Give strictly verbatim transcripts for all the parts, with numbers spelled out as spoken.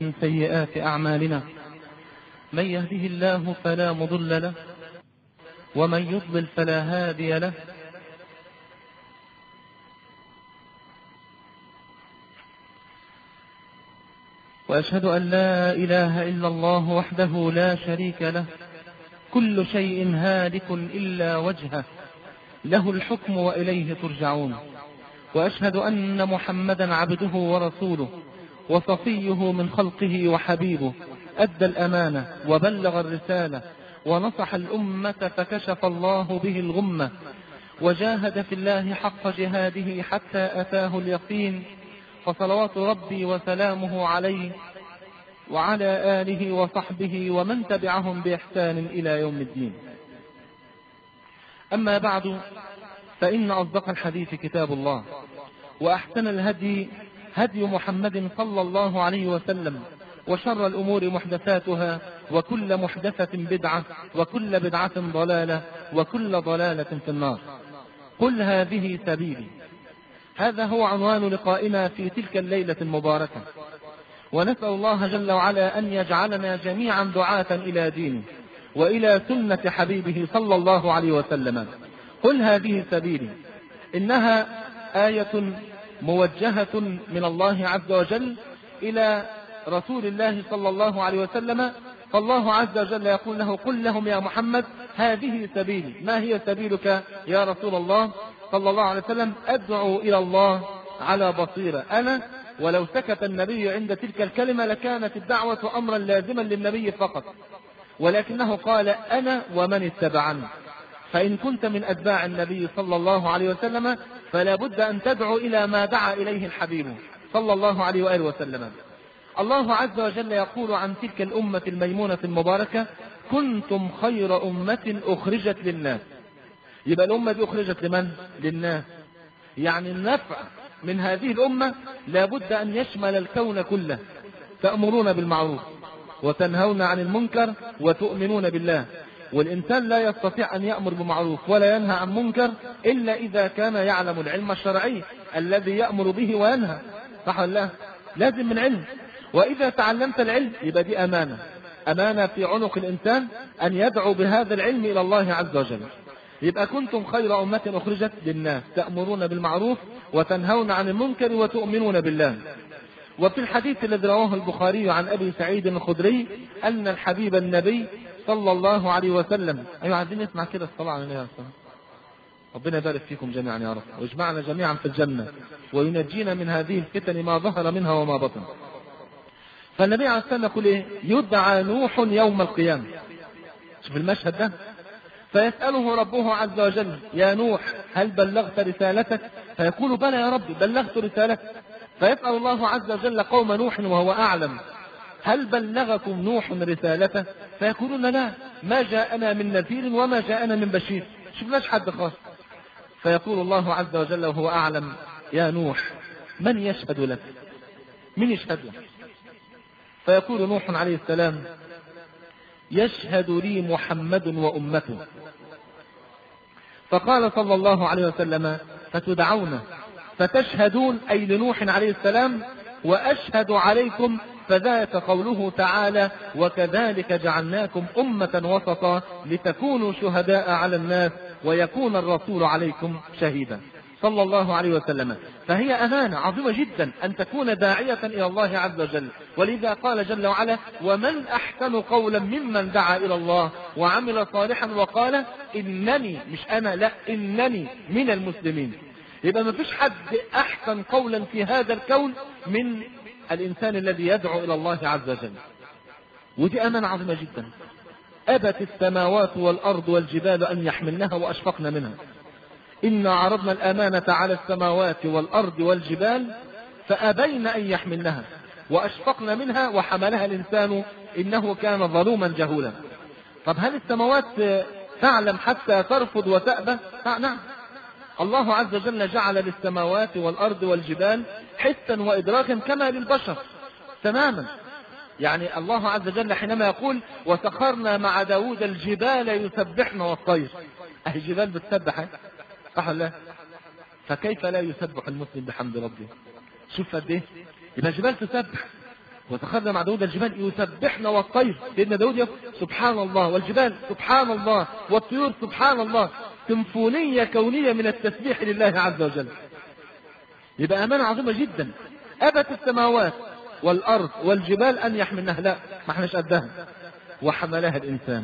من سيئات أعمالنا، من يهده الله فلا مضل له ومن يضلل فلا هادي له. وأشهد أن لا إله إلا الله وحده لا شريك له، كل شيء هالك إلا وجهه، له الحكم وإليه ترجعون. وأشهد أن محمدا عبده ورسوله وصفيه من خلقه وحبيبه، أدى الأمانة وبلغ الرسالة ونصح الأمة فكشف الله به الغمة، وجاهد في الله حق جهاده حتى أتاه اليقين. فصلوات ربي وسلامه عليه وعلى آله وصحبه ومن تبعهم بإحسان إلى يوم الدين. أما بعد، فإن أصدق الحديث كتاب الله، وأحسن الهدي هدي محمد صلى الله عليه وسلم، وشر الأمور محدثاتها، وكل محدثة بدعة، وكل بدعة ضلالة، وكل ضلالة في النار. قل هذه سبيلي، هذا هو عنوان لقائنا في تلك الليلة المباركة، ونسأل الله جل وعلا أن يجعلنا جميعا دعاة إلى دينه وإلى سنة حبيبه صلى الله عليه وسلم. قل هذه سبيلي إنها آية موجهة من الله عز وجل إلى رسول الله صلى الله عليه وسلم، فالله عز وجل يقول له: قل لهم يا محمد هذه سبيلي. ما هي سبيلك يا رسول الله صلى الله عليه وسلم؟ أدعو إلى الله على بصيرة أنا. ولو سكت النبي عند تلك الكلمة لكانت الدعوة أمرا لازما للنبي فقط، ولكنه قال: أنا ومن اتبعني. فإن كنت من أتباع النبي صلى الله عليه وسلم فلا بد أن تدعو إلى ما دعا إليه الحبيب صلى الله عليه وآله وسلم. الله عز وجل يقول عن تلك الأمة الميمونة المباركة: كنتم خير أمة أخرجت للناس. يبقى الأمة دي أخرجت لمن؟ للناس. يعني النفع من هذه الأمة لابد أن يشمل الكون كله. تأمرون بالمعروف وتنهون عن المنكر وتؤمنون بالله. والإنسان لا يستطيع أن يأمر بمعروف ولا ينهى عن منكر إلا إذا كان يعلم العلم الشرعي الذي يأمر به وينهى، صح ولا لا؟ لازم من علم. وإذا تعلمت العلم يبقى دي أمانة، أمانة في عنق الإنسان أن يدعو بهذا العلم إلى الله عز وجل. يبقى كنتم خير أمة أخرجت للناس، تأمرون بالمعروف وتنهون عن المنكر وتؤمنون بالله. وفي الحديث الذي رواه البخاري عن أبي سعيد الخدري أن الحبيب النبي صلى الله عليه وسلم، أيها عايزين نسمع كده الصلاة على النبي عليه الصلاة والسلام. ربنا يبارك فيكم جميعا يا رب، ويجمعنا جميعا في الجنة، وينجينا من هذه الفتن ما ظهر منها وما بطن. فالنبي عليه الصلاة والسلام يقول إيه؟ يدعى نوح يوم القيامة. شوف المشهد ده. فيسأله ربه عز وجل: يا نوح هل بلغت رسالتك؟ فيقول: بلى يا رب بلغت رسالتك. فيسأل الله عز وجل قوم نوح وهو أعلم: هل بلغكم نوح رسالته؟ فيقولون: لا، ما جاءنا من نذير وما جاءنا من بشير، شفناش حد خاص. فيقول الله عز وجل وهو أعلم: يا نوح من يشهد لك؟ من يشهد لك؟ فيقول نوح عليه السلام: يشهد لي محمد وأمته. فقال صلى الله عليه وسلم: فتدعون فتشهدون، أي لنوح عليه السلام، وأشهد عليكم، فذاك قوله تعالى: وكذلك جعلناكم أمة وسطا لتكونوا شهداء على الناس ويكون الرسول عليكم شهيدا، صلى الله عليه وسلم. فهي أمانة عظيمة جدا أن تكون داعية إلى الله عز وجل. ولذا قال جل وعلا: ومن أحسن قولا ممن دعا إلى الله وعمل صالحا وقال إنني، مش أنا، لا، إنني من المسلمين. يبقى ما فيش حد أحسن قولا في هذا الكون من الإنسان الذي يدعو إلى الله عز وجل. ودي أمانة عظيمة جدا. أبت السماوات والأرض والجبال أن يحملنها وأشفقن منها. إنا عرضنا الأمانة على السماوات والأرض والجبال فأبين أن يحملنها وأشفقن منها وحملها الإنسان إنه كان ظلوما جهولا. طب هل السماوات تعلم حتى ترفض وتأبى؟ نعم. الله عز وجل جعل للسماوات والأرض والجبال حسا وإدراكا كما للبشر تماما. يعني الله عز وجل حينما يقول: وسخرنا مع داود الجبال يسبحن والطير، أهي الجبال بتسبح، صح ولا لا؟ فكيف لا يسبح المسلم بحمد ربه؟ شوف قد ايه. يبقى الجبال تسبح وتخذ مع داود الجبال يسبحن والطير، سيدنا داود يقول سبحان الله، والجبال سبحان الله، والطيور سبحان الله، سيمفونية كونية من التسبيح لله عز وجل. يبقى أمانة عظيمة جدا. أبت السماوات والأرض والجبال أن يحملنها، لا ما احناش قدها، وحملها الإنسان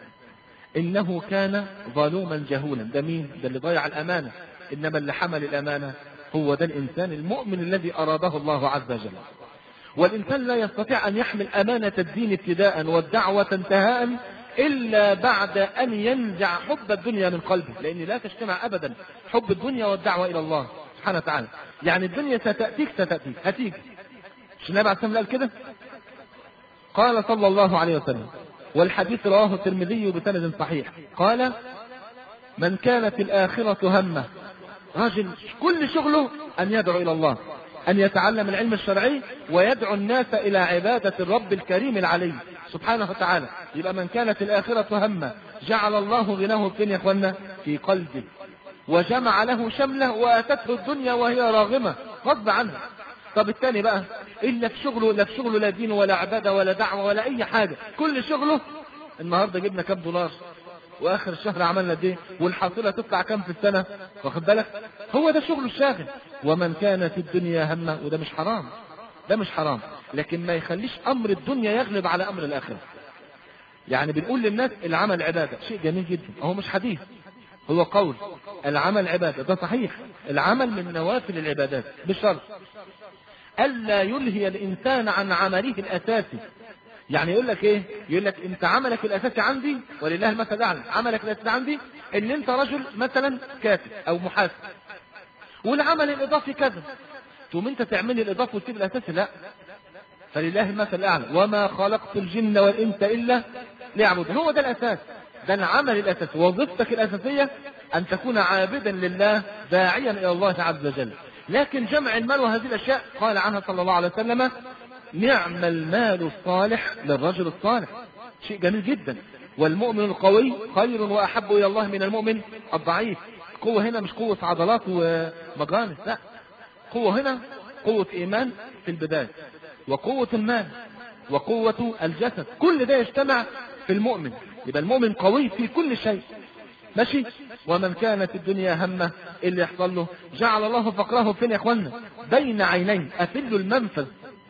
إنه كان ظلوما جهولا. ده مين؟ ده اللي ضيع الأمانة. إنما اللي حمل الأمانة هو ده الإنسان المؤمن الذي أراده الله عز وجل. والإنسان لا يستطيع أن يحمل أمانة الدين ابتداء والدعوة انتهاء إلا بعد أن ينزع حب الدنيا من قلبه، لأن لا تجتمع أبدا حب الدنيا والدعوة إلى الله سبحانه وتعالى. يعني الدنيا ستأتيك ستأتيك هتيجي، مش النبي عليه الصلاة والسلام قال كده؟ قال صلى الله عليه وسلم، والحديث رواه الترمذي بسند صحيح، قال من كانت الآخرة همه، راجل كل شغله أن يدعو إلى الله، أن يتعلم العلم الشرعي ويدعو الناس إلى عبادة الرب الكريم العلي سبحانه وتعالى. يبقى من كانت الآخرة همه جعل الله غناه فين يا اخوانا؟ في قلبه، وجمع له شمله واتته الدنيا وهي راغمة غصب عنها. طب الثاني بقى إلا في شغله، لا في شغله لا دين ولا عبادة ولا دعوة ولا أي حاجة، كل شغله النهاردة جبنا كام دولار، واخر الشهر عملنا دي، والحاصلة تطلع كام في السنة، واخد بالك؟ هو ده شغله الشاغل. ومن كانت الدنيا همه، وده مش حرام، ده مش حرام، لكن ما يخليش امر الدنيا يغلب على امر الاخرة. يعني بنقول للناس العمل عبادة، شيء جميل جدا، هو مش حديث، هو قول. العمل عبادة، ده صحيح، العمل من نوافل العبادات، بشرط ألا يلهي الإنسان عن عمله الأساسي. يعني يقول لك ايه؟ يقول لك انت عملك الاساسي عندي ولله المثل الاعلى، عملك الاساسي عندي ان انت رجل مثلا كاتب او محاسب، والعمل الاضافي كذا، ثم انت تعمل الاضافي وتسيب الاساسي؟ لا، فلله المثل الاعلى، وما خلقت الجن والانس الا ليعبدون. هو ده الاساس، ده العمل الاساسي، وظيفتك الاساسيه ان تكون عابدا لله داعيا الى الله عز وجل. لكن جمع المال وهذه الاشياء قال عنها صلى الله عليه وسلم نعم المال الصالح للرجل الصالح، شيء جميل جدا. والمؤمن القوي خير وأحب إلى الله من المؤمن الضعيف. قوة هنا مش قوة عضلات ومجانس، لا، قوة هنا قوة إيمان في البداية، وقوة المال، وقوة الجسد، كل ده يجتمع في المؤمن. يبقى المؤمن قوي في كل شيء، ماشي. ومن كانت الدنيا همه، اللي يحصل له جعل الله فقره فين يا اخوانا؟ بين عينيه، أفل المنفذ،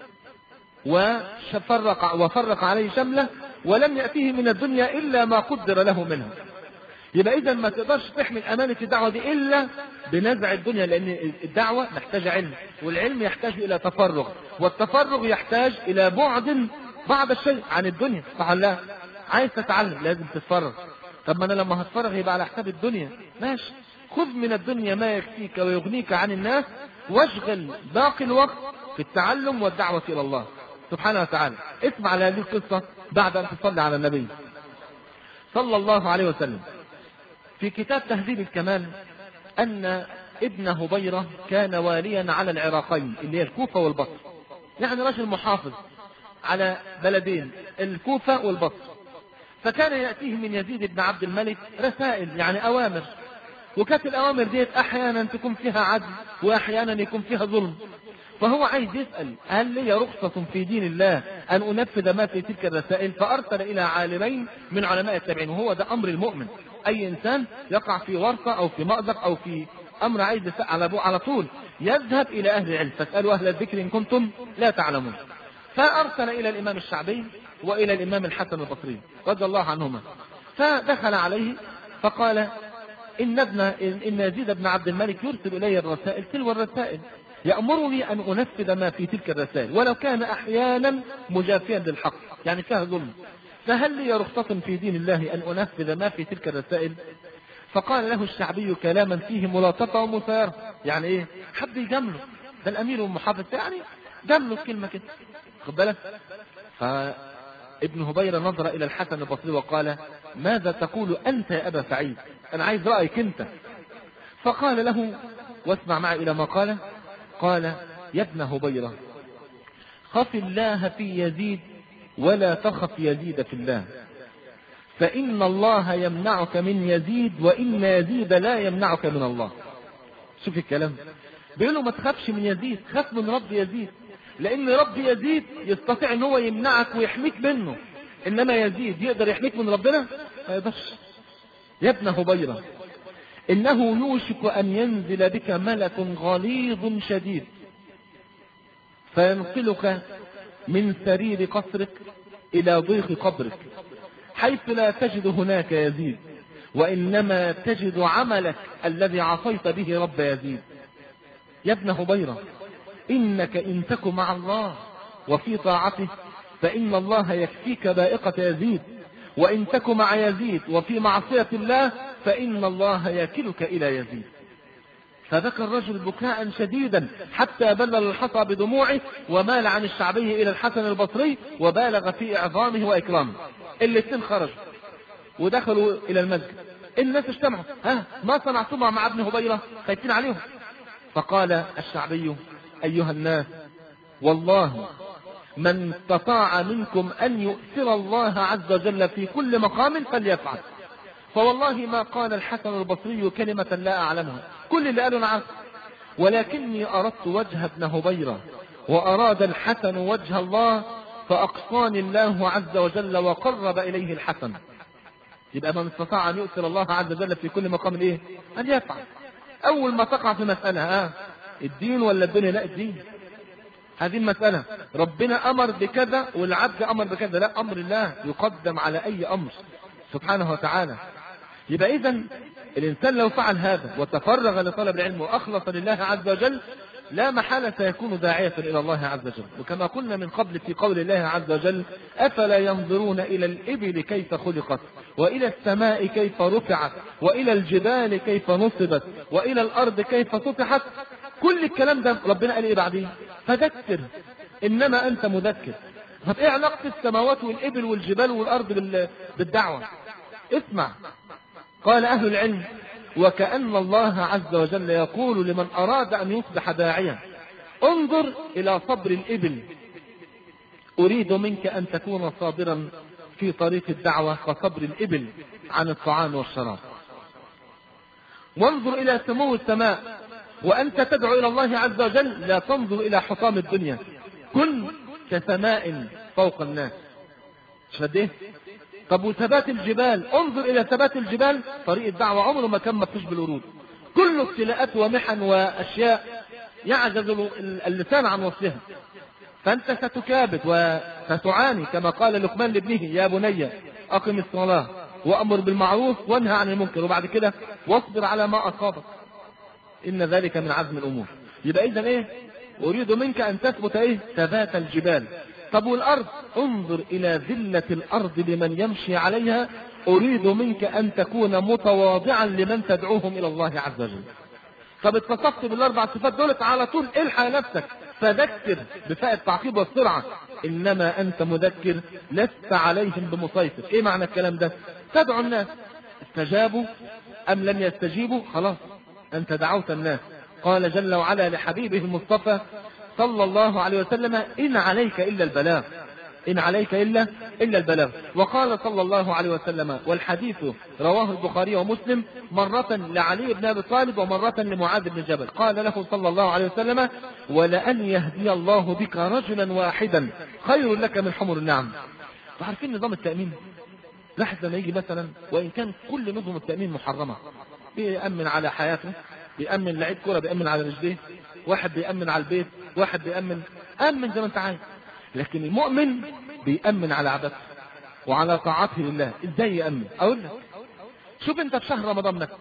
وفرق وفرق عليه شمله، ولم يأتيه من الدنيا إلا ما قدر له منها. يبقى إذا ما تقدرش تحمل أمانة الدعوة دي إلا بنزع الدنيا، لأن الدعوة محتاجة علم، والعلم يحتاج إلى تفرغ، والتفرغ يحتاج إلى بعد بعض الشيء عن الدنيا، صح ولا لا؟ عايز تتعلم لازم تتفرغ. طب ما أنا لما هتفرغ يبقى على حساب الدنيا، ماشي، خذ من الدنيا ما يكفيك ويغنيك عن الناس، واشغل باقي الوقت في التعلم والدعوة إلى الله سبحانه وتعالى. اسمع على هذه القصة بعد أن تصلي على النبي صلى الله عليه وسلم. في كتاب تهذيب الكمال أن ابن هبيرة كان واليا على العراقين اللي هي الكوفة والبصر، يعني رجل محافظ على بلدين الكوفة والبصر. فكان يأتيه من يزيد بن عبد الملك رسائل، يعني أوامر، وكانت الأوامر ديت أحيانا تكون فيها عدل وأحيانا يكون فيها ظلم. فهو عايز يسأل هل لي رخصة في دين الله أن أنفذ ما في تلك الرسائل؟ فأرسل إلى عالمين من علماء التابعين، وهو ده أمر المؤمن. أي إنسان يقع في ورطة أو في مأزق أو في أمر عايز يسأل على أبوه على طول يذهب إلى أهل العلم، فاسألوا أهل الذكر إن كنتم لا تعلمون. فأرسل إلى الإمام الشعبي وإلى الإمام الحسن البصري رضي الله عنهما، فدخل عليه فقال إن ابن إن يزيد بن عبد الملك يرسل إلي الرسائل تلو الرسائل، يأمرني أن أنفذ ما في تلك الرسائل ولو كان أحيانا مجافيا للحق، يعني فيها ظلم، فهل لي رخصة في دين الله أن أنفذ ما في تلك الرسائل؟ فقال له الشعبي كلاما فيه ملاطفة ومسايرة، يعني إيه؟ حب يجمله، ده الأمير والمحافظ، يعني جمله كلمة كده، خد بالك. فابن هبيرة نظر إلى الحسن البصري وقال ماذا تقول أنت يا أبا سعيد؟ أنا عايز رأيك أنت. فقال له واسمع معي إلى ما قال، قال يا ابن هبيرة خف الله في يزيد ولا تخف يزيد في الله، فإن الله يمنعك من يزيد وإن يزيد لا يمنعك من الله. شوف الكلام، بيقول له ما تخافش من يزيد، خاف من رب يزيد، لان رب يزيد يستطيع ان هو يمنعك ويحميك منه، انما يزيد يقدر يحميك من ربنا؟ ما يقدرش. يا ابن هبيرة، انه يوشك ان ينزل بك ملك غليظ شديد فينقلك من سرير قصرك الى ضيق قبرك، حيث لا تجد هناك يزيد، وانما تجد عملك الذي عصيت به رب يزيد. يا ابن هبيرة، انك ان تك مع الله وفي طاعته فان الله يكفيك بائقة يزيد، وان تك مع يزيد وفي معصية الله فان الله يكلك الى يزيد. فبكى الرجل بكاء شديدا حتى بلل الحصى بدموعه، ومال عن الشعبي الى الحسن البصري وبالغ في اعظامه واكرامه. الاثنين خرجوا ودخلوا الى المسجد، الناس اجتمعوا، ها ما صنعتم مع ابن هبيرة؟ خايفين عليهم. فقال الشعبي: ايها الناس، والله من استطاع منكم ان يؤثر الله عز وجل في كل مقام فليفعل، فوالله ما قال الحسن البصري كلمة لا اعلمها، كل اللي قالوا نعم، ولكني اردت وجه ابن هبيرة واراد الحسن وجه الله، فاقصاني الله عز وجل وقرب اليه الحسن. يبقى من استطاع ان يؤثر الله عز وجل في كل مقام ايه؟ ان يفعل. اول ما تقع في مسألة، ها الدين ولا الدنيا؟ لا الدين. هذه المسألة ربنا امر بكذا والعبد امر بكذا، لا، امر الله يقدم على اي امر سبحانه وتعالى. يبقى اذا الانسان لو فعل هذا وتفرغ لطلب العلم واخلص لله عز وجل لا محالة سيكون داعية الى الله عز وجل. وكما قلنا من قبل في قول الله عز وجل: افلا ينظرون الى الابل كيف خلقت، والى السماء كيف رفعت، والى الجبال كيف نصبت، والى الارض كيف سطحت. كل الكلام ده ربنا قال ايه بعدين؟ فذكر انما انت مذكر. طب ايه علاقة السماوات والابل والجبال والارض بالدعوة؟ اسمع. قال اهل العلم: وكأن الله عز وجل يقول لمن اراد ان يصبح داعيا: انظر الى صبر الابل، اريد منك ان تكون صابرا في طريق الدعوة كصبر الابل عن الطعام والشراب. وانظر الى سمو السماء، وانت تدعو الى الله عز وجل لا تنظر الى حطام الدنيا، كن كسماء فوق الناس. شده. طب وثبات الجبال، انظر الى ثبات الجبال، طريق الدعوة عمره ما كان مفتوش بالورود، كله ابتلاءات ومحن واشياء يعجز اللسان عن وصفها. فانت ستكابد وستعاني، كما قال لقمان لابنه: يا بني اقم الصلاة وامر بالمعروف وانهى عن المنكر، وبعد كده واصبر على ما اصابك، ان ذلك من عزم الامور. يبقى اذا ايه؟ اريد منك ان تثبت ايه؟ ثبات الجبال. طب والارض؟ انظر الى ذلة الارض لمن يمشي عليها، اريد منك ان تكون متواضعا لمن تدعوهم الى الله عز وجل. طب اتصفت بالاربع صفات دولت على طول، الحق نفسك، فذكر بفاء التعقيب والسرعة، انما انت مذكر لست عليهم بمسيطر. ايه معنى الكلام ده؟ تدعو الناس، استجابوا ام لم يستجيبوا، خلاص انت دعوت الناس. قال جل وعلا لحبيبه المصطفى صلى الله عليه وسلم: إن عليك إلا البلاغ، إن عليك إلا إلا البلاغ. وقال صلى الله عليه وسلم، والحديث رواه البخاري ومسلم، مرة لعلي بن أبي طالب ومرة لمعاذ بن جبل، قال له صلى الله عليه وسلم: ولأن يهدي الله بك رجلا واحدا خير لك من حمر النعم. عارفين نظام التأمين؟ لاحظ لما يجي مثلا، وإن كان كل نظم التأمين محرمة، بيأمن على حياته، بيأمن لعيب كرة بيأمن على رجليه، واحد بيأمن على البيت، واحد بيأمن، أمن زي ما انت عايز. لكن المؤمن بيأمن على عبادته وعلى طاعته لله. ازاي يأمن؟ اقول لك، شوف انت في شهر رمضان مثلا،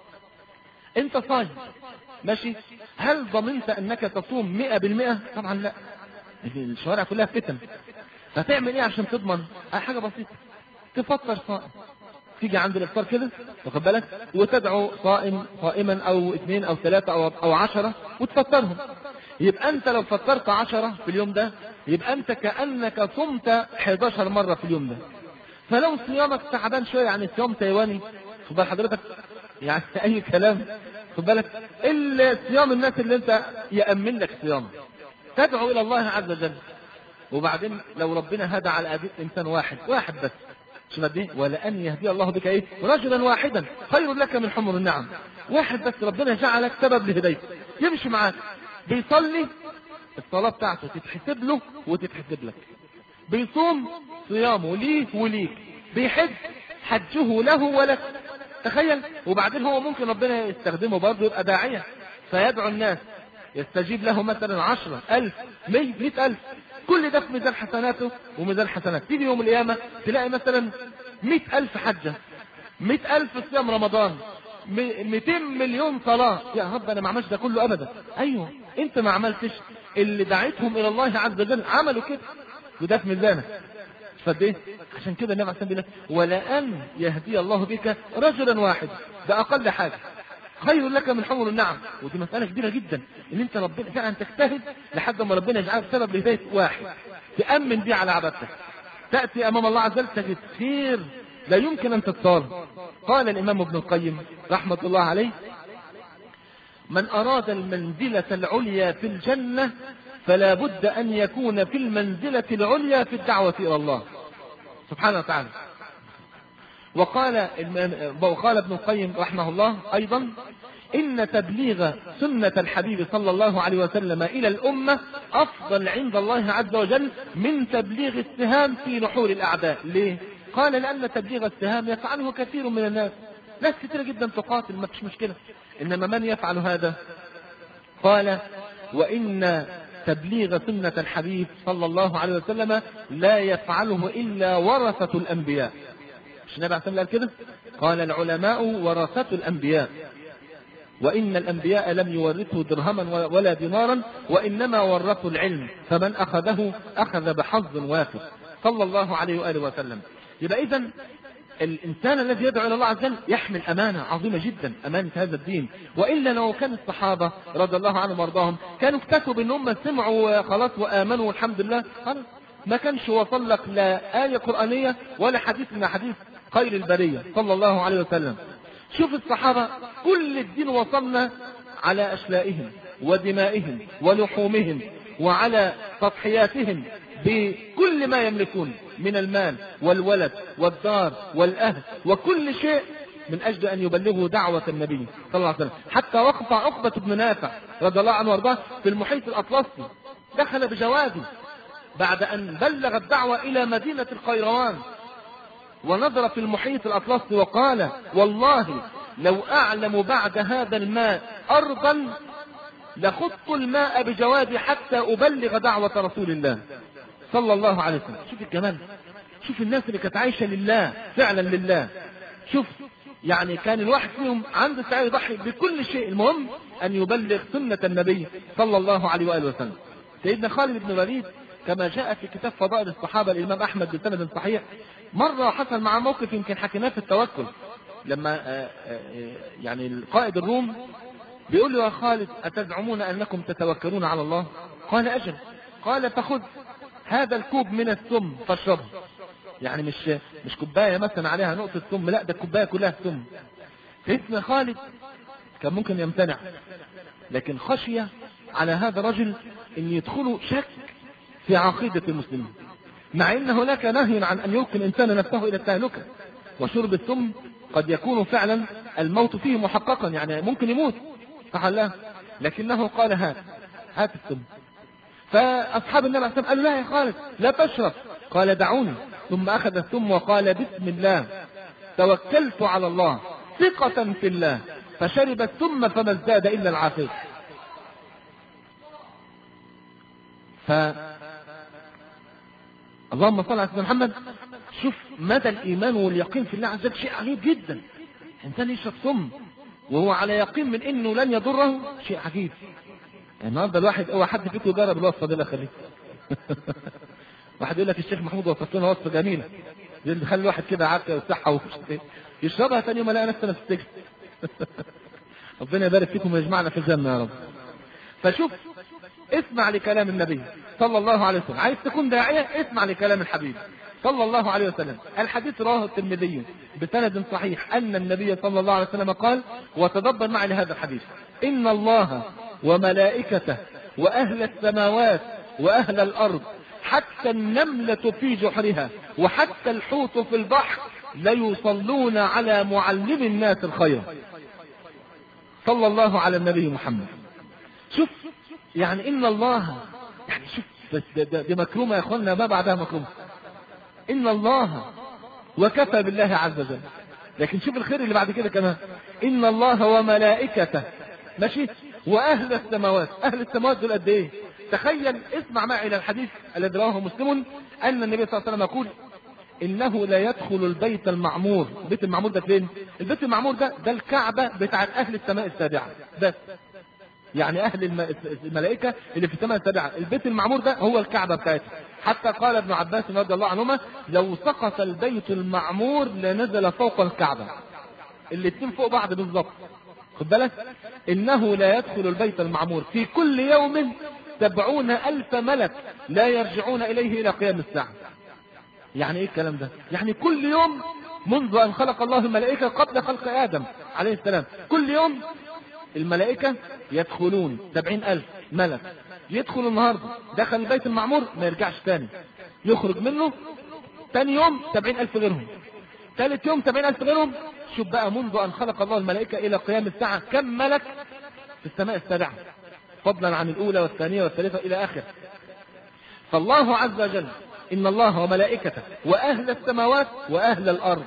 انت صايم ماشي، هل ضمنت انك تصوم مئة بالمئة؟ طبعا لا، الشوارع كلها فتن. فتعمل ايه عشان تضمن؟ حاجة بسيطة، تفطر صائم، تيجي عند الافطار كده واخد بالك، وتدعو صائم صائما او اثنين او ثلاثة او او عشرة وتفطرهم. يبقى انت لو فطرت عشرة في اليوم ده، يبقى انت كأنك صمت حداشر مرة في اليوم ده. فلو صيامك تعبان شوية، يعني صيام تايواني، خد بال حضرتك، يعني اي كلام، خد بالك، الا صيام الناس اللي انت يأمن لك صيام، تدعو الى الله عز وجل. وبعدين لو ربنا هدى على أبيت انسان واحد واحد بس، شو دي؟ ولأن يهدي الله بك ايه؟ رجلا واحدا خير لك من حمر النعم. واحد بس ربنا جعلك سبب لهدايته، يمشي معاك، بيصلي الصلاة بتاعته تتحسب له وتتحسب لك، بيصوم صيامه ليه وليك، بيحج حجه له ولك، تخيل. وبعدين هو ممكن ربنا يستخدمه برضه يبقى داعية فيدعو الناس، يستجيب له مثلا عشرة ألف مية مئة ألف، كل ده في ميزان حسناته وميزان حسنات. تيجي يوم القيامة تلاقي مثلا مئة ألف حجة، مئة ألف صيام رمضان، مئتين مليون صلاة. يا رب أنا ما عملش ده كله أبدا. أيوه أنت ما عملتش، اللي دعيتهم إلى الله عز وجل عملوا كده، وده في ميزانك. فد ايه؟ عشان كده النبي عليه الصلاة والسلام بيقول لك ولأن يهدي الله بك رجلا واحد، ده أقل حاجة، خير لك من حمر النعم. ودي مسألة كبيرة جدا، ان انت ربنا فعلا تجتهد لحد ما ربنا يجعلك سبب لهداية واحد تأمن بيه على عبادتك، تأتي أمام الله عز وجل تجد خير لا يمكن أن تتصار. قال الإمام ابن القيم رحمة الله عليه: من أراد المنزلة العليا في الجنة فلا بد أن يكون في المنزلة العليا في الدعوة إلى الله سبحانه وتعالى. وقال وقال ابن القيم رحمه الله أيضا: إن تبليغ سنة الحبيب صلى الله عليه وسلم إلى الأمة أفضل عند الله عز وجل من تبليغ السهام في نحور الأعداء. ليه؟ قال: لأن تبليغ السهام يفعله كثير من الناس، ناس كثيرة جدا تقاتل ما فيش مشكلة، إنما من يفعل هذا؟ قال: وإن تبليغ سنة الحبيب صلى الله عليه وسلم لا يفعله إلا ورثة الأنبياء. مش النبي عليه الصلاة والسلام كده؟ قال: العلماء ورثة الأنبياء، وإن الأنبياء لم يورثوا درهما ولا دينارا، وإنما ورثوا العلم، فمن أخذه أخذ بحظ وافر، صلى الله عليه وآله وسلم. يبقى إذن الإنسان الذي يدعو إلى الله عز وجل يحمل أمانة عظيمة جدا، أمانة هذا الدين. وإلا لو كان الصحابة رضي الله عنهم وارضاهم كانوا اكتفوا بأن هم سمعوا خلاص وآمنوا والحمد لله، خلاص ما كانش وصل لك لا آية قرآنية ولا حديث من حديث خير البرية صلى الله عليه وسلم. شوف الصحابة كل الدين وصلنا على أشلائهم ودمائهم ولحومهم وعلى تضحياتهم بكل ما يملكون من المال والولد والدار والأهل وكل شيء من أجل أن يبلغوا دعوة النبي صلى الله عليه وسلم. حتى وقف عقبة بن نافع رضي الله عنه وارضاه في المحيط الأطلسي، دخل بجواده بعد أن بلغ الدعوة إلى مدينة القيروان، ونظر في المحيط الأطلسي وقال: والله لو أعلم بعد هذا الماء أرضا لخضت الماء بجوادي حتى أبلغ دعوة رسول الله صلى الله عليه وسلم. شوف الجمال، شوف الناس اللي كانت عايشة لله فعلا لله. شوف يعني كان الواحد فيهم عنده سعي يضحي بكل شيء، المهم أن يبلغ سنة النبي صلى الله عليه وآله وسلم. سيدنا خالد بن الوليد كما جاء في كتاب فضائل الصحابة الإمام أحمد بسند صحيح، مرة حصل معه موقف يمكن حكيناه في التوكل، لما يعني القائد الروم بيقول له: يا خالد أتزعمون أنكم تتوكلون على الله؟ قال: أجل. قال: فخذ هذا الكوب من السم فاشربه. يعني مش مش كوبايه مثلا عليها نقطه سم، لا ده الكوبايه كلها سم. سيدنا خالد كان ممكن يمتنع، لكن خشيه على هذا الرجل ان يدخله شك في عقيده المسلمين، مع ان هناك نهي عن ان يلقي الانسان نفسه الى التهلكه، وشرب السم قد يكون فعلا الموت فيه محققا، يعني ممكن يموت صح لا، لكنه قال: هات هات السم. فأصحاب النبي عليه الصلاة والسلام قالوا: لا يا خالد لا تشرب. قال: دعوني. ثم أخذ الثم وقال: بسم الله توكلت على الله ثقة في الله، فشرب الثم فما ازداد إلا العافية. ف اللهم صل على سيدنا محمد. شوف مدى الإيمان واليقين في الله عز وجل، شيء عجيب جدا. إنسان يشرب ثم وهو على يقين من إنه لن يضره، شيء عجيب. النهارده الواحد هو حد فيكم يجرب الوصفه دي؟ لا خليه. واحد يقول لك الشيخ محمود وصف لنا وصفه جميله، يخلي الواحد كده عافيه وصحه يشربها ثاني يوم الاقي نفسي انا في السجن. ربنا يبارك فيكم ويجمعنا في الجنه يا رب. فشوف اسمع لكلام النبي صلى الله عليه وسلم، عايز تكون داعيه اسمع لكلام الحبيب صلى الله عليه وسلم. الحديث رواه الترمذي بسند صحيح أن النبي صلى الله عليه وسلم قال، وتدبر معي لهذا الحديث: إن الله وملائكته وأهل السماوات وأهل الأرض حتى النملة في جحرها وحتى الحوت في البحر ليصلون على معلم الناس الخير. صلى الله على النبي محمد. شوف يعني إن الله يعني شوف بس ده, ده, ده مكرومة يا اخوانا ما بعدها مكرومة. ان الله وكفى بالله عز وجل. لكن شوف الخير اللي بعد كده كمان، ان الله وملائكته ماشي واهل السماوات. اهل السماوات دول قد ايه؟ تخيل، اسمع معي الى الحديث الذي رواه مسلم ان النبي صلى الله عليه وسلم يقول انه لا يدخل البيت المعمور. البيت المعمور ده فين؟ البيت المعمور ده ده الكعبة بتاعت اهل السماء السابعة بس، يعني اهل الملائكة اللي في السماء السابعة. البيت المعمور ده هو الكعبة بتاعتها. حتى قال ابن عباس رضي الله عنهما لو سقط البيت المعمور لنزل فوق الكعبة. الاثنين فوق بعض بالظبط. خد بالك، انه لا يدخل البيت المعمور في كل يوم سبعون الف ملك لا يرجعون اليه الى قيام الساعة. يعني ايه الكلام ده؟ يعني كل يوم منذ ان خلق الله الملائكة قبل خلق ادم عليه السلام، كل يوم الملائكة يدخلون سبعين الف ملك. يدخل النهاردة دخل البيت المعمور ما يرجعش تاني، يخرج منه تاني يوم سبعين الف غيرهم، ثالث يوم سبعين الف غيرهم. شوف بقى منذ ان خلق الله الملائكة الى قيام الساعة كم ملك في السماء السابعة، فضلا عن الاولى والثانية والثالثة الى اخر. فالله عز وجل ان الله وملائكته واهل السماوات واهل الارض،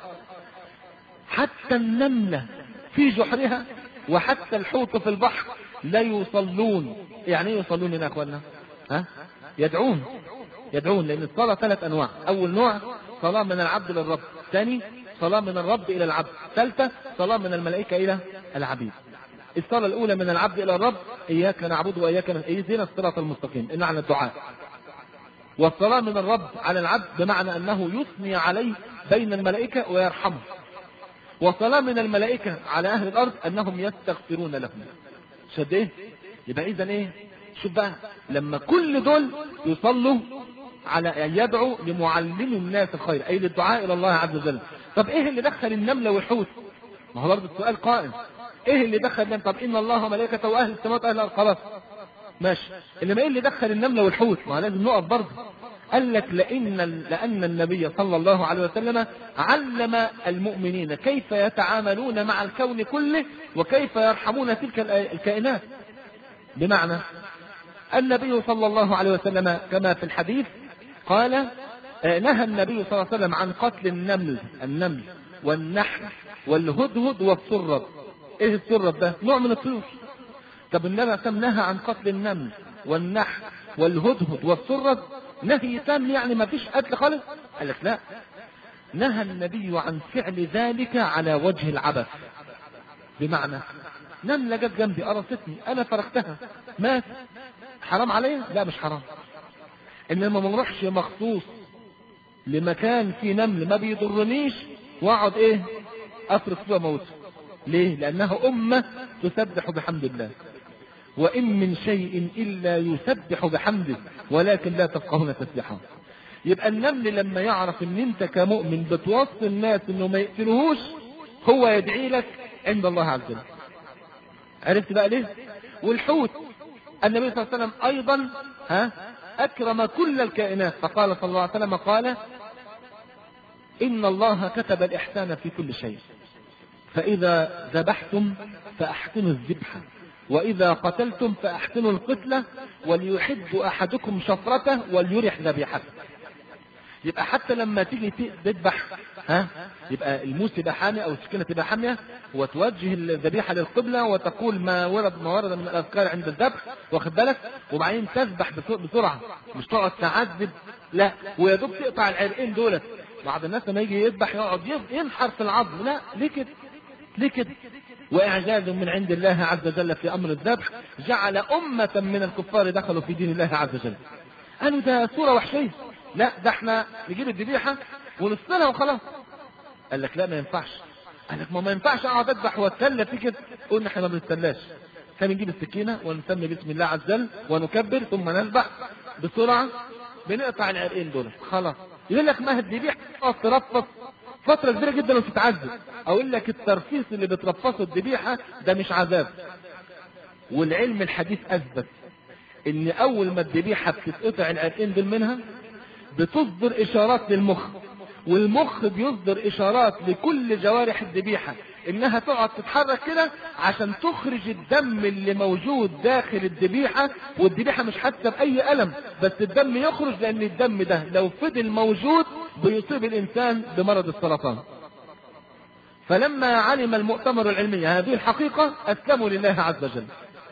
حتى النملة في جحرها وحتى الحوت في البحر لا يصلون. يعني ايه يصلون هنا يا اخوانا؟ ها؟ يدعون. يدعون، لان الصلاة ثلاث انواع. اول نوع صلاة من العبد للرب، ثاني صلاة من الرب الى العبد، ثالثة صلاة من الملائكة الى العبيد. الصلاة الاولى من العبد الى الرب، اياك نعبد واياك نستعين الصراط المستقيم، ان معنى الدعاء. والصلاة من الرب على العبد بمعنى انه يثني عليه بين الملائكة ويرحمه. وصلاة من الملائكة على اهل الارض انهم يستغفرون لهم. شد ايه؟ يبقى اذا ايه؟ شوف بقى لما كل دول يصلوا على ان يدعوا لمعلم الناس الخير، اي للدعاء الى الله عز وجل. طب ايه اللي دخل النملة والحوت؟ ما هو برضه السؤال قائم، ايه اللي دخل النملة؟ طب ان الله وملائكته واهل السماوات واهل الارض خلاص ماشي، انما ايه اللي دخل النملة والحوت؟ ما لازم نقف برضه. قال لك لان لان النبي صلى الله عليه وسلم علم المؤمنين كيف يتعاملون مع الكون كله وكيف يرحمون تلك الكائنات. بمعنى النبي صلى الله عليه وسلم كما في الحديث قال نهى النبي صلى الله عليه وسلم عن قتل النمل النمل والنحل والهدهد والسرب. ايه السرب ده؟ نوع من الطيور. طب النبي نهى عن قتل النمل والنحل والهدهد والسرب نهي تام، يعني ما فيش قتل خالص؟ قال لك لا، نهى النبي عن فعل ذلك على وجه العبث. بمعنى نملة جت جنبي قرصتني، انا فرقتها مات، حرام عليا؟ لا مش حرام. انما ما نروحش مخصوص لمكان فيه نمل ما بيضرنيش واقعد ايه افرق فيه واموته. ليه؟ لانها امة تسبح بحمد الله، وان من شيء الا يسبح بحمده ولكن لا تفقهون تسبيحه. يبقى النمل لما يعرف ان انت كمؤمن بتوصي الناس انه ما يقتلوهوش هو يدعي لك عند الله عز وجل. عرفت بقى ليه؟ والحوت النبي صلى الله عليه وسلم ايضا ها اكرم كل الكائنات، فقال صلى الله عليه وسلم قال ان الله كتب الاحسان في كل شيء، فاذا ذبحتم فاحسنوا الذبح، واذا قتلتم فاحسنوا القتلة، وليحب احدكم شفرته وليرح ذبيحته. يبقى حتى لما تيجي تذبح ها يبقى الموس يبقى حامي او السكينه تبقى حاميه، وتوجه الذبيحه للقبله وتقول ما ورد ما ورد من الاذكار عند الذبح، واخد بالك، وبعدين تذبح بسرعه، مش تقعد تعذب، لا، ويا دوب تقطع العرقين دولت. بعض الناس لما يجي يذبح يقعد ينحر في العظم، لا، ليه كده؟ ليه كده؟ واعجاز من عند الله عز وجل في امر الذبح جعل امه من الكفار دخلوا في دين الله عز وجل. قالوا ده صوره وحشيه، لا ده احنا نجيب الذبيحه ونفصلها وخلاص. قال لك لا ما ينفعش. قال لك ما ما ينفعش اقعد اذبح واتسلى في كده. قلنا احنا ما بنتسلاش، كان نجيب السكينه ونسمي بسم الله عز وجل ونكبر ثم نذبح بسرعه، بنقطع العرقين دول خلاص. يقول لك ما الذبيحه ترفص فتره كبيره جدا وتتعذب. اقول لك الترفيص اللي بترفصه الذبيحه ده مش عذاب. والعلم الحديث اثبت ان اول ما الذبيحه بتتقطع العرقين دول منها بتصدر اشارات للمخ، والمخ بيصدر اشارات لكل جوارح الذبيحه انها تقعد تتحرك كده عشان تخرج الدم اللي موجود داخل الذبيحة، والذبيحة مش حاسة بأي ألم، بس الدم يخرج، لأن الدم ده لو فضل موجود بيصيب الإنسان بمرض السرطان. فلما علم المؤتمر العلمي هذه الحقيقة أسلموا لله عز وجل.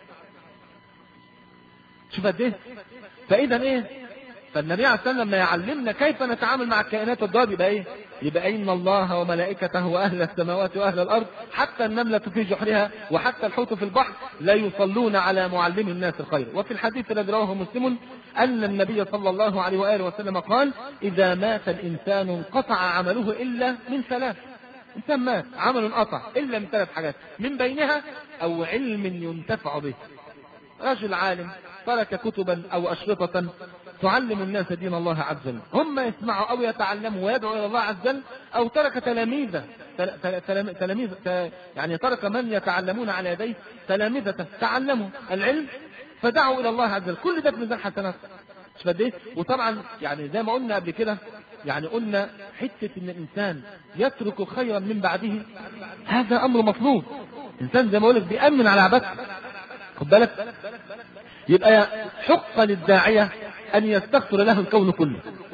شوف قد ايه. فإذا ايه؟ فالنبي عليه الصلاة والسلام لما يعلمنا كيف نتعامل مع الكائنات والدواب يبقى ايه؟ يبقى إن الله وملائكته وأهل السماوات وأهل الأرض حتى النملة في جحرها وحتى الحوت في البحر لا يصلون على معلم الناس الخير. وفي الحديث الذي رواه مسلم أن النبي صلى الله عليه وآله وسلم قال: إذا مات الإنسان انقطع عمله إلا من ثلاث. إنسان مات عمل انقطع إلا من ثلاث حاجات، من بينها أو علم ينتفع به. رجل عالم ترك كتبا أو أشرطة تعلم الناس دين الله عز وجل، هم يسمعوا أو يتعلموا ويدعوا إلى الله عز وجل، أو ترك تلاميذه تلاميذ يعني ترك من يتعلمون على يديه تلامذة تعلموا العلم فدعوا إلى الله عز وجل. كل ده في ميزان حسنات. مش فديه. وطبعا يعني زي ما قلنا قبل كده، يعني قلنا حتة إن الإنسان يترك خيرا من بعده، هذا أمر مطلوب. إنسان زي ما قلت بيأمن على عبادته، خد بالك. يبقى حق للداعية أن يستغفر له الكون كله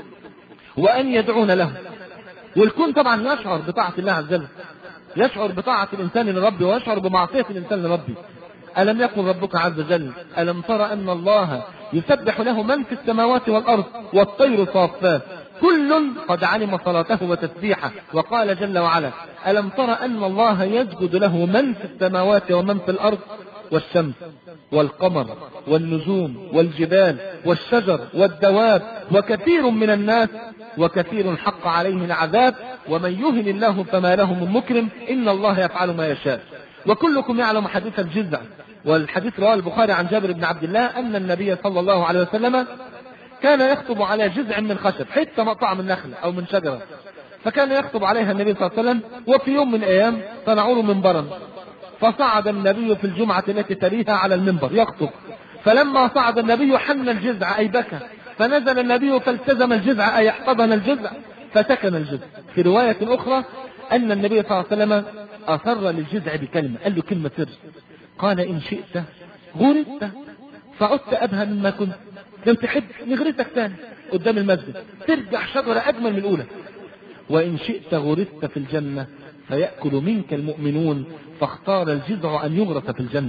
وأن يدعون له، والكون طبعا يشعر بطاعة الله عز وجل، يشعر بطاعة الإنسان لربه ويشعر بمعصية الإنسان لربه. ألم يقل ربك عز وجل: ألم تر أن الله يسبح له من في السماوات والأرض والطير صافات كل قد علم صلاته وتسبيحه. وقال جل وعلا: ألم تر أن الله يسجد له من في السماوات ومن في الأرض والشمس والقمر والنجوم والجبال والشجر والدواب وكثير من الناس وكثير حق عليه العذاب ومن يهن الله فما له من مكرم إن الله يفعل ما يشاء. وكلكم يعلم حديث الجزع، والحديث رواه البخاري عن جابر بن عبد الله أن النبي صلى الله عليه وسلم كان يخطب على جزع من خشب، حتة مقطع من نخلة أو من شجرة، فكان يخطب عليها النبي صلى الله عليه وسلم. وفي يوم من الأيام صنعوا له منبرا، فصعد النبي في الجمعة التي تليها على المنبر يخطب، فلما صعد النبي حن الجزع أي بكى، فنزل النبي فالتزم الجزع أي احتضن الجزع فسكن الجزع. في رواية أخرى أن النبي صلى الله عليه وسلم أصر للجزع بكلمة، قال له كلمة سر، قال: إن شئت غرست فعدت أبهى مما كنت، لو تحب نغرسك تاني قدام المسجد ترجع شجرة أجمل من الأولى، وإن شئت غرست في الجنة فيأكل منك المؤمنون، فاختار الجزع أن يغرس في الجنة.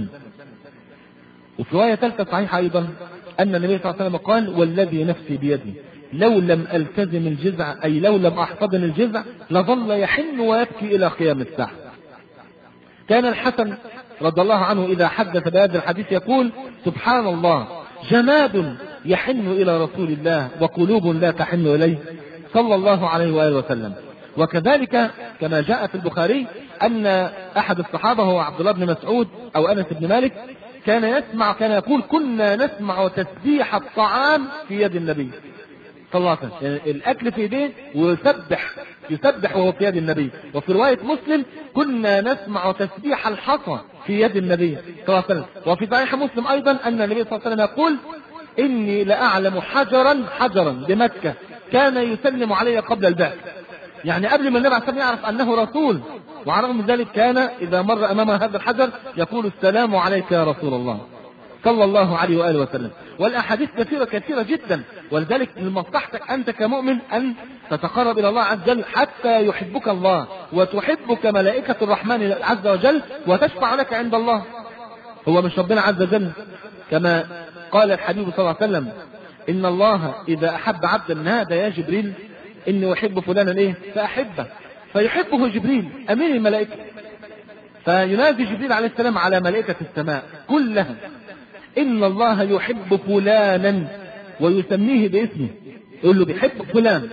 وفي رواية ثالثة صحيحة أيضا أن النبي صلى الله عليه وسلم قال: والذي نفسي بيدي لو لم ألتزم الجزع أي لو لم أحتضن الجزع لظل يحن ويبكي إلى قيام الساعة. كان الحسن رضي الله عنه إذا حدث بهذا الحديث يقول: سبحان الله، جماد يحن إلى رسول الله وقلوب لا تحن إليه صلى الله عليه وآله وسلم. وكذلك كما جاء في البخاري أن أحد الصحابة هو عبد الله بن مسعود أو أنس بن مالك كان يسمع كان يقول: كنا نسمع تسبيح الطعام في يد النبي صلى الله عليه وسلم، يعني الأكل في يديه ويسبح يسبح وهو في يد النبي. وفي رواية مسلم: كنا نسمع تسبيح الحصى في يد النبي صلى الله عليه وسلم. وفي صحيح مسلم أيضا أن النبي صلى الله عليه وسلم يقول: إني لأعلم حجرا حجرا بمكة كان يسلم علي قبل البعث، يعني قبل ما النبي عليه الصلاة والسلام يعرف أنه رسول، وعلى الرغم من ذلك كان إذا مر أمام هذا الحجر يقول: السلام عليك يا رسول الله صلى الله عليه وآله وسلم. والأحاديث كثيرة كثيرة جدا، ولذلك من مصلحتك أنت كمؤمن أن تتقرب إلى الله عز وجل حتى يحبك الله وتحبك ملائكة الرحمن عز وجل وتشفع لك عند الله. هو مش ربنا عز وجل كما قال الحبيب صلى الله عليه وسلم: إن الله إذا أحب عبدا نادى يا جبريل إني أحب فلانا إيه فأحبه، فيحبه جبريل أمين الملائكة، فينادي جبريل عليه السلام على ملائكة السماء كلها: إن الله يحب فلانا، ويسميه باسمه، يقول له بيحب فلان،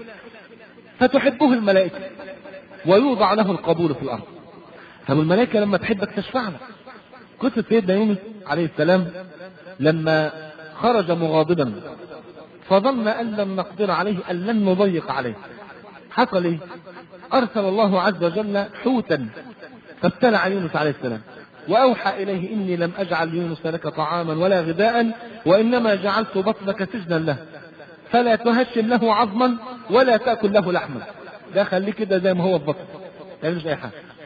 فتحبه الملائكة ويوضع له القبول في الأرض. طب الملائكة لما تحبك تشفع لك. قصة سيدنا يونس عليه السلام لما خرج مغاضبا فظن أن لم نقدر عليه أن لن نضيق عليه، حصل إيه؟ أرسل الله عز وجل حوتا فابتلع يونس عليه السلام، وأوحى إليه: إني لم أجعل يونس لك طعاما ولا غذاء وإنما جعلت بطنك سجنا له فلا تهشم له عظما ولا تأكل له لحما. ده خليه كده زي ما هو في بطن، يعني مش أي حاجة.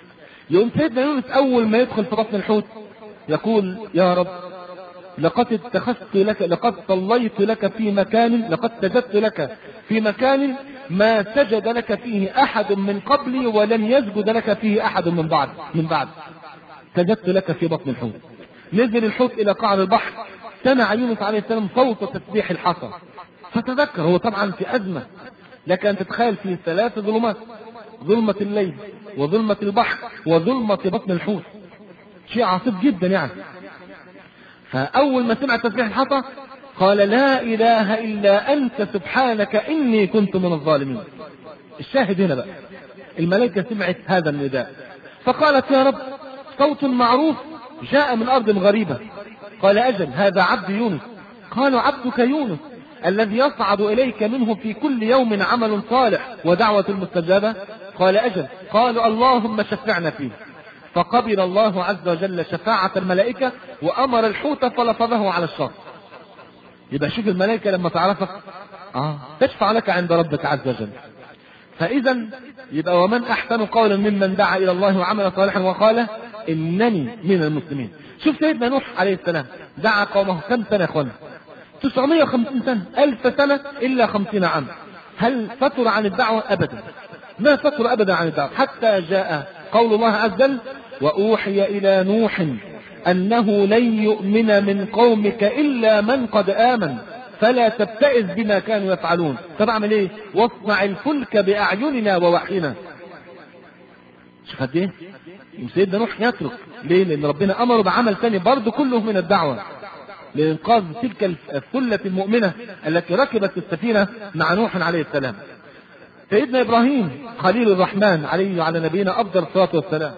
يوم سيدنا يونس اول ما يدخل في بطن الحوت يقول يا رب لقد اتخذت لك لقد صليت لك في مكان لقد سجدت لك في مكان ما سجد لك فيه احد من قبلي ولن يسجد لك فيه احد من بعد من بعد سجدت لك في بطن الحوت. نزل الحوت الى قعر البحر، سمع يونس عليه السلام صوت تسبيح الحصى، فتذكر هو طبعا في ازمه، لك ان تتخيل في ثلاث ظلمات، ظلمه الليل وظلمه البحر وظلمه بطن الحوت، شيء عصيب جدا يعني. فاول ما سمع تسبيح الحصى قال لا اله الا انت سبحانك اني كنت من الظالمين. الشاهد هنا بقى الملائكه سمعت هذا النداء فقالت يا رب صوت معروف جاء من ارض غريبه. قال اجل هذا عبد يونس. قالوا عبدك يونس الذي يصعد اليك منه في كل يوم عمل صالح ودعوه مستجابه. قال اجل. قالوا اللهم شفعنا فيه. فقبل الله عز وجل شفاعة الملائكة وأمر الحوت فلفظه على الشاطئ. يبقى شوف الملائكة لما تعرفك آه تشفع لك عند ربك عز وجل. فإذا يبقى ومن أحسن قولا ممن دعا إلى الله وعمل صالحا وقال إنني من المسلمين. شوف سيدنا نوح عليه السلام دعا قومه كم سنة يا أخوانا؟ تسعمائة وخمسين سنة، ألف سنة إلا خمسين عام. هل فتر عن الدعوة؟ أبدا، ما فتر أبدا عن الدعوة، حتى جاء قول الله عز وجل وأوحي إلى نوح أنه لن يؤمن من قومك إلا من قد آمن فلا تبتئس بما كانوا يفعلون. طب اعمل ايه؟ واصنع الفلك بأعيننا ووحينا. شوف قد ايه سيدنا نوح يترك ليه؟ لأن ربنا أمره بعمل ثاني برضه كله من الدعوة لإنقاذ تلك الثلة المؤمنة التي ركبت السفينة مع نوح عليه السلام. سيدنا إبراهيم خليل الرحمن عليه وعلى نبينا أفضل الصلاة والسلام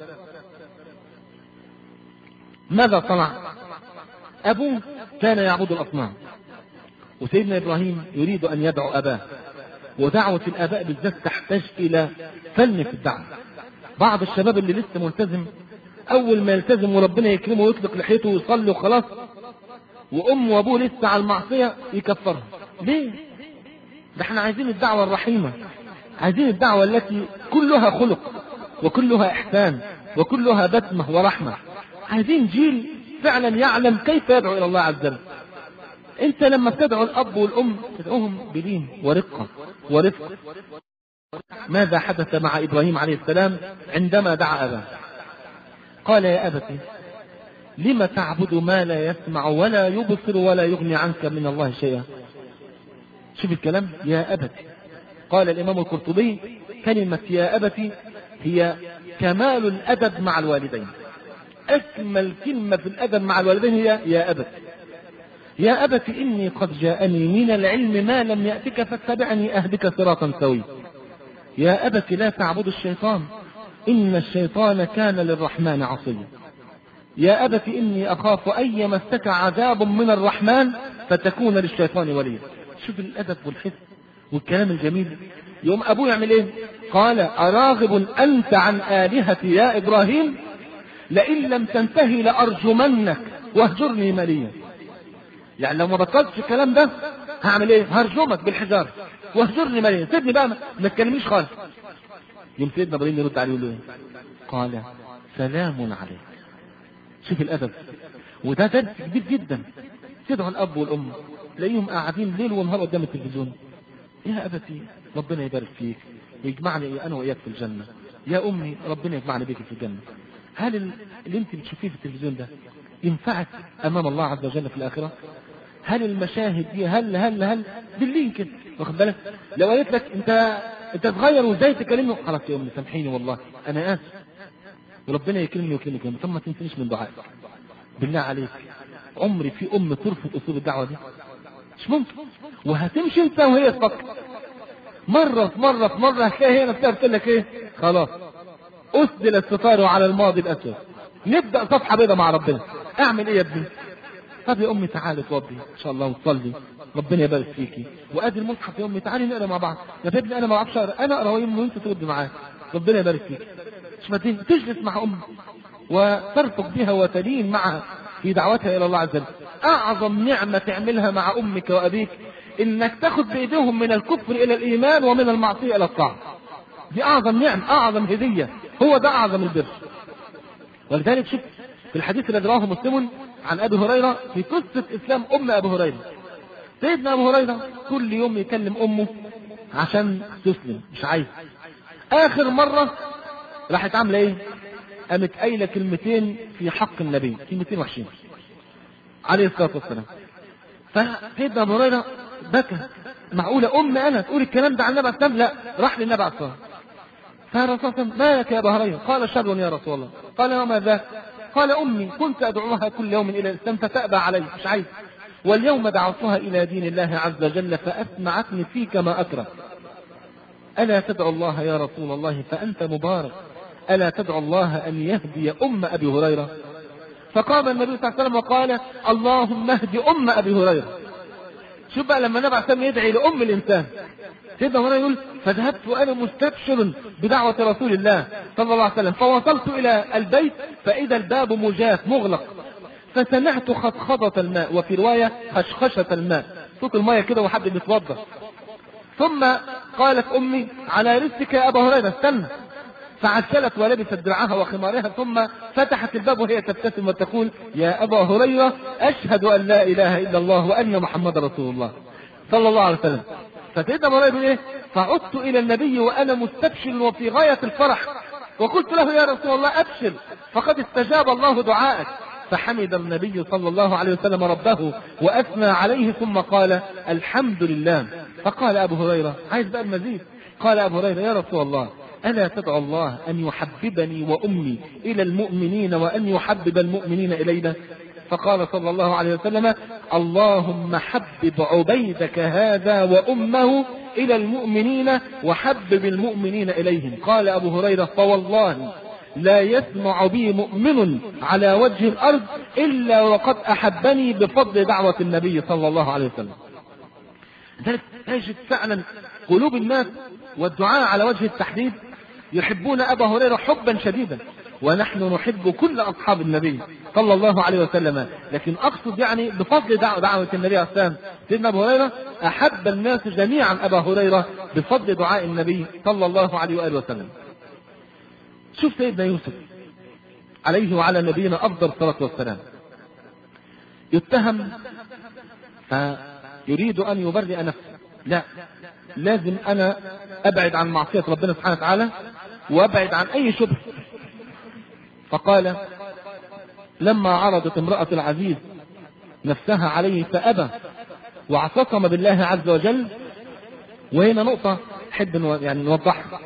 ماذا صنع؟ أبوه كان يعبد الأصنام، وسيدنا إبراهيم يريد أن يدعو أباه، ودعوة الآباء بالذات تحتاج إلى فن في الدعوة. بعض الشباب اللي لسه ملتزم أول ما يلتزم وربنا يكرمه ويطلق لحيته ويصلي وخلاص، وأمه وأبوه لسه على المعصية يكفرها. ليه؟ ده احنا عايزين الدعوة الرحيمة، عايزين الدعوة التي كلها خلق وكلها إحسان وكلها بسمة ورحمة. عايزين جيل فعلا يعلم كيف يدعو إلى الله عز وجل. انت لما بتدعو الأب والأم تدعوهم بلين ورقة ورفق. ماذا حدث مع إبراهيم عليه السلام عندما دعا أباه؟ قال يا أبتي لم تعبد ما لا يسمع ولا يبصر ولا يغني عنك من الله شيئا. شوف الكلام يا أبتي. قال الإمام القرطبي كلمة يا أبتي هي كمال الأدب مع الوالدين. أكمل كلمة في الأدب مع الوالدين هي يا أبت. يا أبت إني قد جاءني من العلم ما لم يأتك فاتبعني أهدك صراطا سويا. يا أبت لا تعبد الشيطان إن الشيطان كان للرحمن عصيا. يا أبت إني أخاف أن يمسك عذاب من الرحمن فتكون للشيطان وليا. شوف الأدب والحس والكلام الجميل. يوم أبوه يعمل إيه؟ قال أراغب أنت عن آلهتي يا إبراهيم لئن لم تنتهي لأرجمنك واهجرني مليا. يعني لو ما بطلتش الكلام ده هعمل ايه؟ هرجمك بالحجار واهجرني مليا، سيبني بقى ما تكلمنيش خالص. يوم سيدنا ابراهيم يرد عليه يقول ايه؟ قال سلام عليك. شوف الادب، وده درس كبير جدا. تدعو الاب والام تلاقيهم قاعدين ليل ونهار قدام التلفزيون. يا ابتي ربنا يبارك فيك ويجمعني انا واياك في الجنه. يا امي ربنا يجمعني بيك في الجنه. هل اللي انت بتشوفيه في التلفزيون ده ينفعك امام الله عز وجل في الاخره؟ هل المشاهد دي هل هل هل باللين كده واخد بالك؟ لو قالت لك انت انت صغير وازاي تكلمني، خلاص يا امي سامحيني والله انا اسف وربنا يكرمني ويكرمك، ثم ما تنسينيش من دعائك. بالله عليك عمري في ام ترفض اسلوب الدعوه دي؟ مش ممكن. وهتمشي انت وهي تفكر مره في مره في مره هتلاقي هي نفسها بتقول لك ايه؟ خلاص أسدل الستار على الماضي الأسود، نبدأ صفحة بيضاء مع ربنا. أعمل إيه يا ابني؟ طب يا أمي تعالي توضي إن شاء الله وتصلي ربنا يبارك فيكي، وأدي المصحف يا أمي تعالي نقرأ مع بعض. يا ابني أنا ما أعرفش أقرأ، أنا أقرأ وأنت ترد معايا ربنا يبارك فيكي. مش مدين تجلس مع أمي وترفق بها وتلين معها في دعوتها إلى الله عز وجل. أعظم نعمة تعملها مع أمك وأبيك إنك تاخد بإيديهم من الكفر إلى الإيمان ومن المعصية إلى الطاعة. دي أعظم نعم، أعظم هدية، هو ده أعظم البر. ولذلك شوف في الحديث الذي رواه مسلم عن ابي هريره في قصه اسلام ام ابي هريره. سيدنا ابو هريره كل يوم يكلم امه عشان تسلم، مش عايز. اخر مره راحت عامله ايه؟ قامت قايله كلمتين في حق النبي، كلمتين وحشين عليه الصلاه والسلام. فسيدنا ابو هريره بكى، معقوله ام انا تقول الكلام ده عن النبي عليه الصلاه والسلام؟ لا، راح للنبي عليه الصلاه والسلام. فالرسول صلى الله عليه وسلم: ما لك يا ابا هريره؟ قال: شر يا رسول الله. قال: وما ذاك؟ قال: امي كنت ادعوها كل يوم الى الاسلام فتأبى علي، مش عايز، واليوم دعوتها الى دين الله عز وجل فاسمعتني فيك ما اكره. الا تدعو الله يا رسول الله فانت مبارك، الا تدعو الله ان يهدي ام ابي هريره؟ فقام النبي صلى الله عليه وسلم وقال: اللهم اهد ام ابي هريره. شوف بقى لما النبي عليه الصلاه والسلام يدعي لام الانسان. سيدنا هريره يقول: فذهبت وانا مستبشر بدعوه رسول الله صلى الله عليه وسلم، فوصلت الى البيت فاذا الباب مجاف مغلق، فسمعت خضخضه الماء، وفي روايه خشخشه الماء، صوت الماء كده وحد بيتوضا. ثم قالت امي: على رزقك يا ابا هريره، استنى. فعجلت ولبست درعها وخمارها، ثم فتحت الباب وهي تبتسم وتقول: يا ابا هريره اشهد ان لا اله الا الله وان محمد رسول الله صلى الله عليه وسلم. فسيدنا ابو هريره ايه؟ فعدت الى النبي وانا مستبشر وفي غايه الفرح، وقلت له: يا رسول الله ابشر فقد استجاب الله دعاءك. فحمد النبي صلى الله عليه وسلم ربه واثنى عليه، ثم قال: الحمد لله. فقال ابو هريره: عايز بقى المزيد. قال ابو هريره: يا رسول الله الا تدعو الله ان يحببني وامي الى المؤمنين وان يحبب المؤمنين الينا؟ فقال صلى الله عليه وسلم: اللهم حبب عبيدك هذا وامه الى المؤمنين وحبب المؤمنين اليهم. قال ابو هريره: فوالله لا يسمع بي مؤمن على وجه الارض الا وقد احبني بفضل دعوه النبي صلى الله عليه وسلم. لذلك تجد فعلا قلوب الناس والدعاء على وجه التحديد يحبون ابا هريره حبا شديدا، ونحن نحب كل اصحاب النبي صلى الله عليه وسلم. لكن اقصد يعني بفضل دعوه النبي عليه السلام، سيدنا ابو هريره احب الناس جميعا ابا هريره بفضل دعاء النبي صلى الله عليه واله وسلم. شوف سيدنا يوسف عليه وعلى نبينا افضل الصلاه والسلام، يتهم فيريد ان يبرئ نفسه، لا، لازم انا ابعد عن معصيه ربنا سبحانه وتعالى وابعد عن اي شبهه. فقال: لما عرضت امراه العزيز نفسها عليه فابى واعتصم بالله عز وجل. وهنا نقطه حب يعني نوضحها.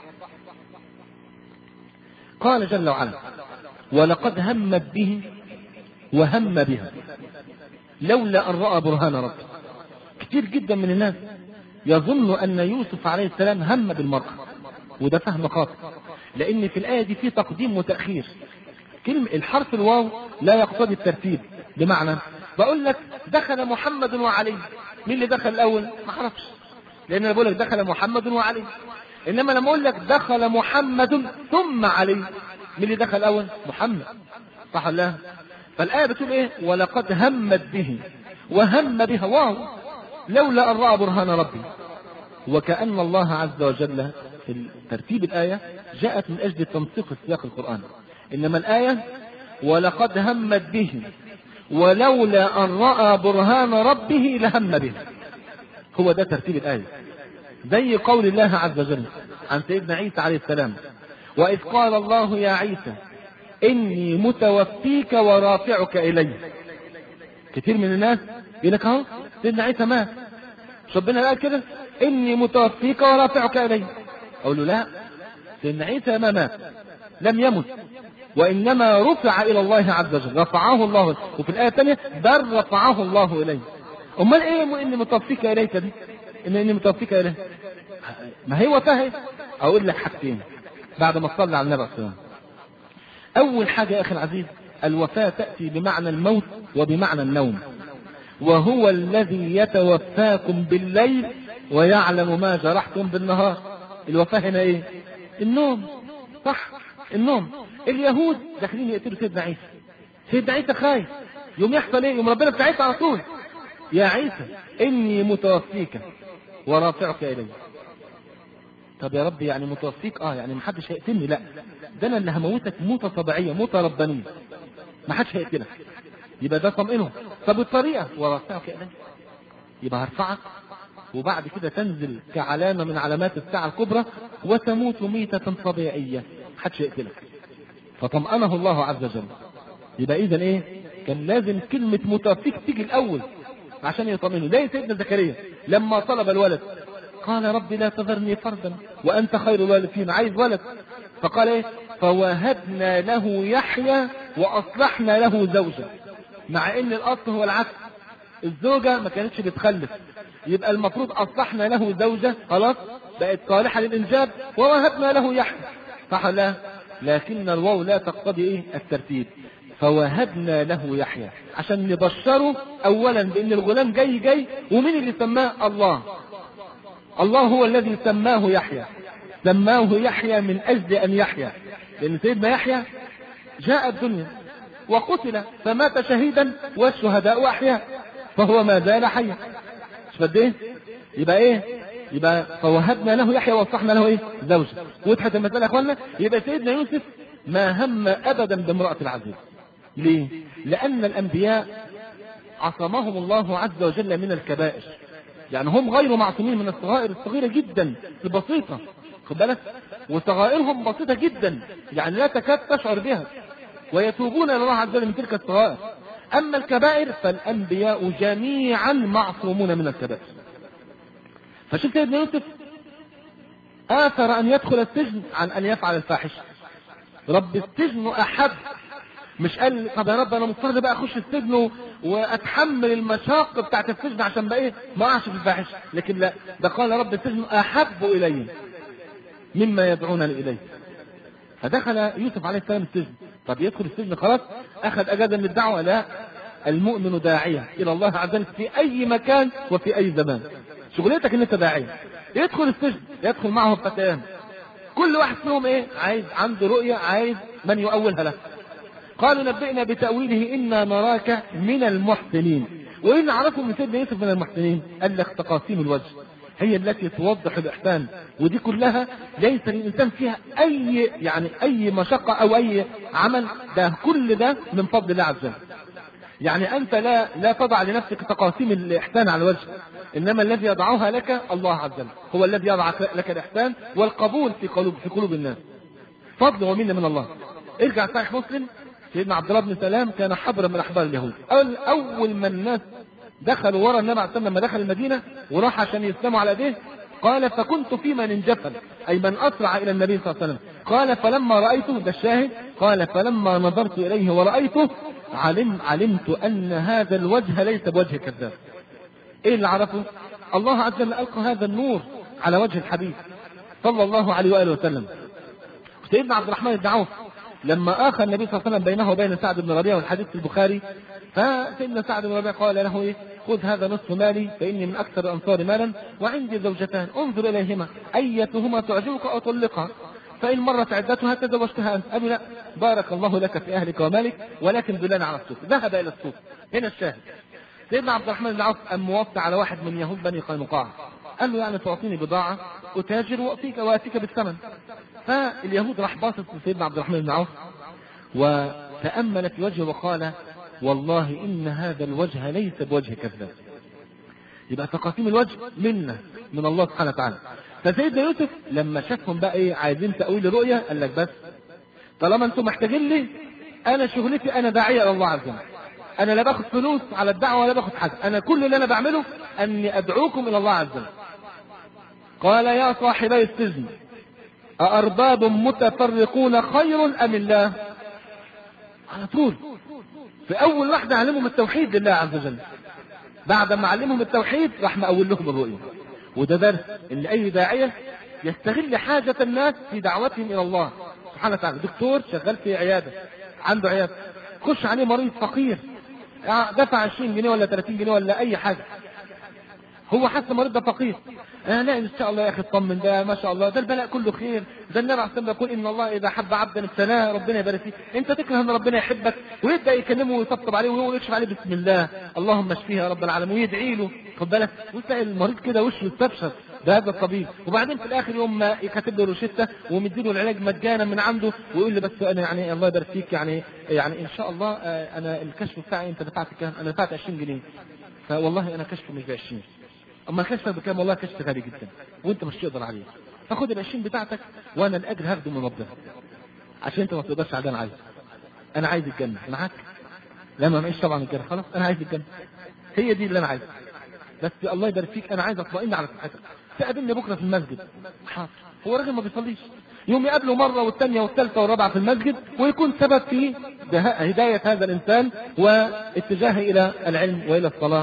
قال جل وعلا: ولقد همت به وهم بها لولا ان راى برهان ربه. كتير جدا من الناس يظن ان يوسف عليه السلام هم بالمرأة، وده فهم خاطئ، لان في الايه دي في تقديم وتاخير. كلمه الحرف الواو لا يقتضي الترتيب، بمعنى بقول لك دخل محمد وعلي، مين اللي دخل الاول؟ ما اعرفش، لان انا بقول لك دخل محمد وعلي. انما لما اقول لك دخل محمد ثم علي، مين اللي دخل الاول؟ محمد، صح ولا لا؟ فالايه بتقول ايه؟ ولقد همت به وهم بها، واو، لولا ان راى برهان ربي. وكأن الله عز وجل في ترتيب الآية جاءت من أجل تنسيق السياق القرآني، إنما الآية ولقد همت به ولولا أن رأى برهان ربه لهم به، هو ده ترتيب الآية. زي قول الله عز وجل عن سيدنا عيسى عليه السلام: وإذ قال الله يا عيسى إني متوفيك ورافعك إلي. كثير من الناس يقول لك اهو سيدنا عيسى مات، ربنا قال كده إني متوفيك ورافعك إلي. أقول له لا، سيدنا عيسى ما مات، لم يمت، وإنما رفع إلى الله عز وجل، رفعه الله. وفي الآية الثانية بل رفعه الله إليه. أمال إيه إني متوفيك إليك دي؟ إن إني متوفيك إليه، ما هي وفاه. أقول لك حاجتين بعد ما تصلي على النبي صلى الله عليه وسلم. أول حاجة يا أخي العزيز، الوفاة تأتي بمعنى الموت وبمعنى النوم، وهو الذي يتوفاكم بالليل ويعلم ما جرحتم بالنهار. الوفاة هنا ايه؟ النوم، صح، النوم. اليهود داخلين يقتلوا سيدنا عيسى، سيدنا عيسى خايف، يوم يحصل ايه؟ يوم ربنا بتاع عيسى على طول: يا عيسى اني متوفيك ورافعك الي. طب يا رب يعني متوفيك، اه يعني محدش هيقتلني، لا ده انا اللي هموتك موتة طبيعية، موتة ربانية، محدش هيقتلك. يبقى ده طمئنه. طب الطريقة ورفعك إليه، يبقى هرفعك وبعد كده تنزل كعلامة من علامات الساعة الكبرى وتموت ميتة طبيعية، محدش يقتلك. فطمأنه الله عز وجل. يبقى اذا ايه؟ كان لازم كلمة متوفيك تيجي الاول عشان يطمئنه. زي سيدنا زكريا لما طلب الولد قال رب لا تذرني فردا وانت خير الوارثين، عايز ولد. فقال ايه؟ فوهبنا له يحيى واصلحنا له زوجه. مع ان الاصل هو العكس، الزوجة ما كانتش بتخلف، يبقى المفروض اصلحنا له زوجة خلاص بقت صالحة للانجاب ووهبنا له يحيى، صح لا؟ لكن الواو لا تقتضي ايه؟ الترتيب. فوهبنا له يحيى عشان نبشره اولا بان الغلام جاي جاي. ومين اللي سماه؟ الله. الله هو الذي سماه يحيى، سماه يحيى من اجل ان يحيى، لان سيدنا يحيى جاء الدنيا وقتل فمات شهيدا والشهداء احياء، فهو ما زال حيا. مش فد ايه؟ يبقى ايه؟ يبقى فوهبنا له يحيى واصلحنا له ايه؟ زوجه. وضحت المساله يا اخوانا؟ يبقى سيدنا يوسف ما هم ابدا بامراه العزيز. ليه؟ لان الانبياء عصمهم الله عز وجل من الكبائر، يعني هم غير معصومين من الصغائر الصغيره جدا البسيطه، خد بالك، وصغائرهم بسيطه جدا يعني لا تكاد تشعر بها، ويتوبون الى الله عز وجل من تلك الصغائر. اما الكبائر فالانبياء جميعا معصومون من الكبائر. فشوف سيدنا يوسف اثر ان يدخل السجن عن ان يفعل الفاحشه. رب السجن احب، مش قال طب يا رب انا مضطر بقى اخش السجن واتحمل المشاق بتاعت السجن عشان بقى ايه؟ ما اقعش في الفاحشه، لكن لا، ده قال رب السجن احب الي مما يدعونني اليه. فدخل يوسف عليه السلام السجن. طب يدخل السجن خلاص اخذ اجازه من الدعوه؟ لا، المؤمن داعيه الى الله عز وجل في اي مكان وفي اي زمان. شغلتك ان انت داعيه. يدخل السجن يدخل معه فتيان، كل واحد فيهم ايه؟ عايز عنده رؤيه، عايز من يؤولها له. قالوا نبئنا بتاويله انا نراك من المحسنين. وإن نعرفه من سيدنا يوسف من المحسنين؟ قال لك تقاسيم الوجه هي التي توضح الإحسان، ودي كلها ليس للإنسان فيها أي يعني أي مشقة أو أي عمل، ده كل ده من فضل الله عز وجل. يعني أنت لا لا تضع لنفسك تقاسيم الإحسان على الوجه، إنما الذي يضعها لك الله عز وجل، هو الذي يضع لك الإحسان والقبول في قلوب في قلوب الناس، فضل ومنة من الله. ارجع صحيح مسلم، سيدنا عبد الله بن سلام كان حبرا من أحبار اليهود. أول ما الناس دخلوا ورا النبي عليه الصلاة والسلام لما دخل المدينة وراح عشان يسلموا على ايديه، قال فكنت في من انجفل، أي من أسرع إلى النبي صلى الله عليه وسلم. قال فلما رأيته، ده الشاهد، قال فلما نظرت إليه ورأيته علم علمت أن هذا الوجه ليس بوجه كذاب. إيه اللي عرفه؟ الله عز وجل ألقى هذا النور على وجه الحبيب صلى الله عليه وآله وسلم. سيدنا عبد الرحمن بن عوف لما آخى النبي صلى الله عليه وسلم بينه وبين سعد بن ربيعة، والحديث في البخاري، فسيدنا سعد بن ربيعة قال له ايه؟ خذ هذا نصف مالي فإني من أكثر الأنصار مالا وعندي زوجتان انظر إليهما أيتهما تعجبك أو طلقها، فإن مرت عدتها تزوجتها أنت. قال لا، بارك الله لك في أهلك ومالك ولكن دلنا على السوق. ذهب إلى السوق. هنا الشاهد، سيدنا عبد الرحمن بن عوف أم موفى على واحد من يهود بني قينقاع، قال له يعني تعطيني بضاعة أتاجر وأتيك وأتيك بالثمن. فاليهود راح باصص لسيدنا عبد الرحمن بن عوف وتأمل في وجهه وقال والله إن هذا الوجه ليس بوجه كذاب. يبقى تقاسيم الوجه منه من الله سبحانه وتعالى. فسيدنا يوسف لما شافهم بقى ايه عايزين تأويل الرؤية، قال لك بس طالما انتم محتاجين لي، انا شغلتي انا داعية الى الله عز وجل، انا لا باخد فلوس على الدعوة ولا باخد حاجة، انا كل اللي انا بعمله اني ادعوكم الى الله عز وجل. قال يا صاحبي السجن أأرباب متفرقون خير أم الله؟ على طول في أول واحدة علمهم التوحيد لله عز وجل. بعد ما علمهم التوحيد راح مأول لهم الرؤية. وده درس إن أي داعية يستغل حاجة الناس في دعوتهم إلى الله سبحانه وتعالى. دكتور شغال في عيادة، عنده عيادة، خش عليه مريض فقير دفع عشرين جنيه ولا ثلاثين جنيه ولا أي حاجة، هو حاسس المريض ده فقير، آه لا ان شاء الله يا اخي اطمن، ده ما شاء الله ده البلاء كله خير، ده النبي عليه الصلاه والسلام يقول ان الله اذا حب عبدا ابتلاه ربنا يبارك فيه. انت تكره ان ربنا يحبك ويبدا يكلمه ويطبطب عليه ويكشف عليه بسم الله اللهم اشفيه يا رب العالمين ويدعي له، خد بالك، وتلاقي المريض كده وشه يستبشر بهذا الطبيب، وبعدين في الاخر يوم ما يكتب له روشته ومديله العلاج مجانا من عنده ويقول لي بس انا يعني الله يبارك فيك يعني يعني ان شاء الله انا الكشف بتاعي انت دفعت كام؟ انا دفعت عشرين جنيه. فوالله انا كشف مش ب عشرين. اما كشفك بكام؟ والله كشف غالي جدا وانت مش تقدر عليه. فخد ال عشرين بتاعتك وانا الاجر هاخده من ربنا. عشان انت ما تقدرش على اللي انا عايزه. انا عايز الجنه معاك؟ لا ما معيش طبعا الجنه، خلاص انا عايز الجنه. هي دي اللي انا عايزها. بس الله يبارك فيك انا عايز اطمئن على صحتك. تقابلني بكره في المسجد. حاضر. هو راجل ما بيصليش. يوم يقابله مره والثانيه والثالثه والرابعه في المسجد ويكون سبب في هدايه هذا الانسان واتجاهه الى العلم والى الصلاه.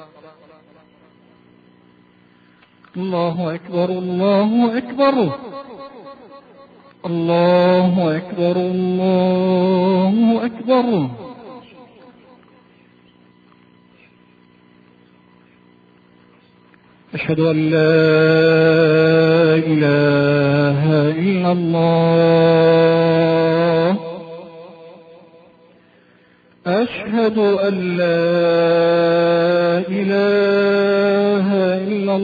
الله اكبر الله اكبر الله اكبر الله اكبر. أشهد أن لا إله إلا الله. أشهد أن لا إله إلا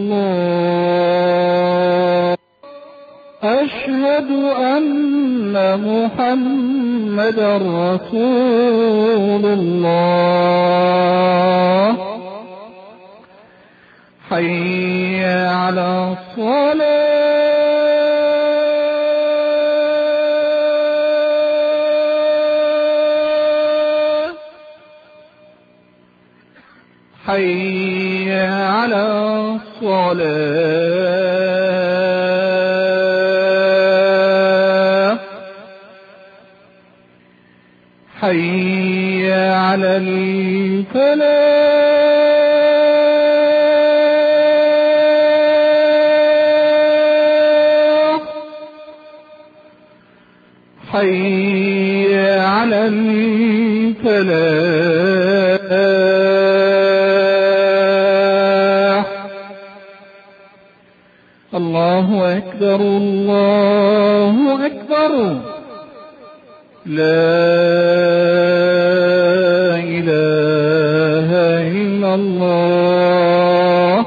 الله. أشهد أن محمدا رسول الله. حي على الصلاة. حي على الصلاة. حي على الفلاح. حي على الفلاح. الله أكبر الله أكبر. لا إله إلا الله.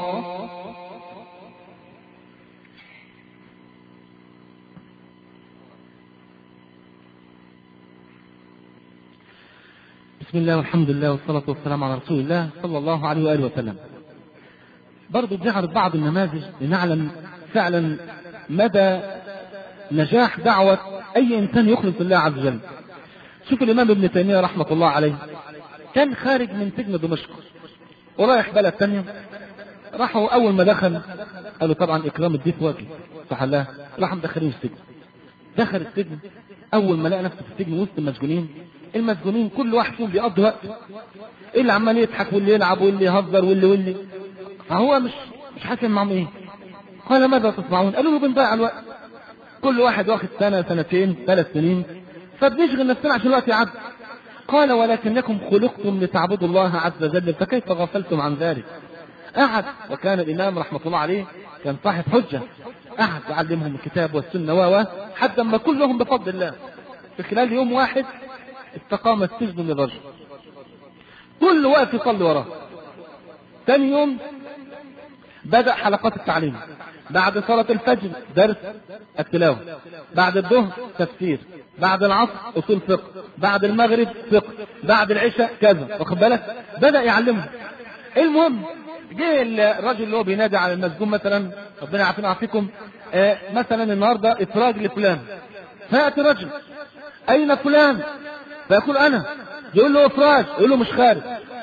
بسم الله والحمد لله والصلاة والسلام على رسول الله صلى الله عليه وآله وسلم. برضو بنعرض بعض النماذج لنعلم فعلا مدى نجاح دعوة أي إنسان يخلص الله عز وجل. شوف الإمام ابن تيمية رحمة الله عليه كان خارج من سجن دمشق ورايح بلد ثانية. راحوا أول ما دخل قالوا طبعا إكرام الضيف واجب صح الله، راحوا مدخلين السجن. دخل السجن أول ما لقى نفسه في السجن وسط المسجونين، المسجونين كل واحد فيهم بيقضي وقت، اللي عمال يضحك واللي يلعب واللي يهزر واللي واللي فهو مش مش حاسس معهم ايه. قال ماذا تصنعون؟ قالوا له بنضيع الوقت، كل واحد واخد سنه سنتين ثلاث سنين فبنشغل نفسنا عشان الوقت يعدي. قال ولكنكم خلقتم لتعبدوا الله عز وجل فكيف غفلتم عن ذلك؟ قعد، وكان الامام رحمه الله عليه كان صاحب حجه، قعد يعلمهم الكتاب والسنه و حتى ما كلهم بفضل الله في خلال يوم واحد استقام السجن للرجل، كل وقت يصلي وراه. ثاني يوم بدأ حلقات التعليم، بعد صلاة الفجر درس التلاوة، بعد الظهر تفسير، بعد العصر أصول فقه، بعد المغرب فقه، بعد العشاء كذا، واخد بالك؟ بدأ يعلمهم. المهم جه الراجل اللي هو بينادي على المسجون مثلا، ربنا يعافينا ويعافيكم، آه مثلا النهارده افراج لفلان، فيأتي رجل أين فلان؟ فيقول أنا، يقول له افراج، يقول له مش خارج.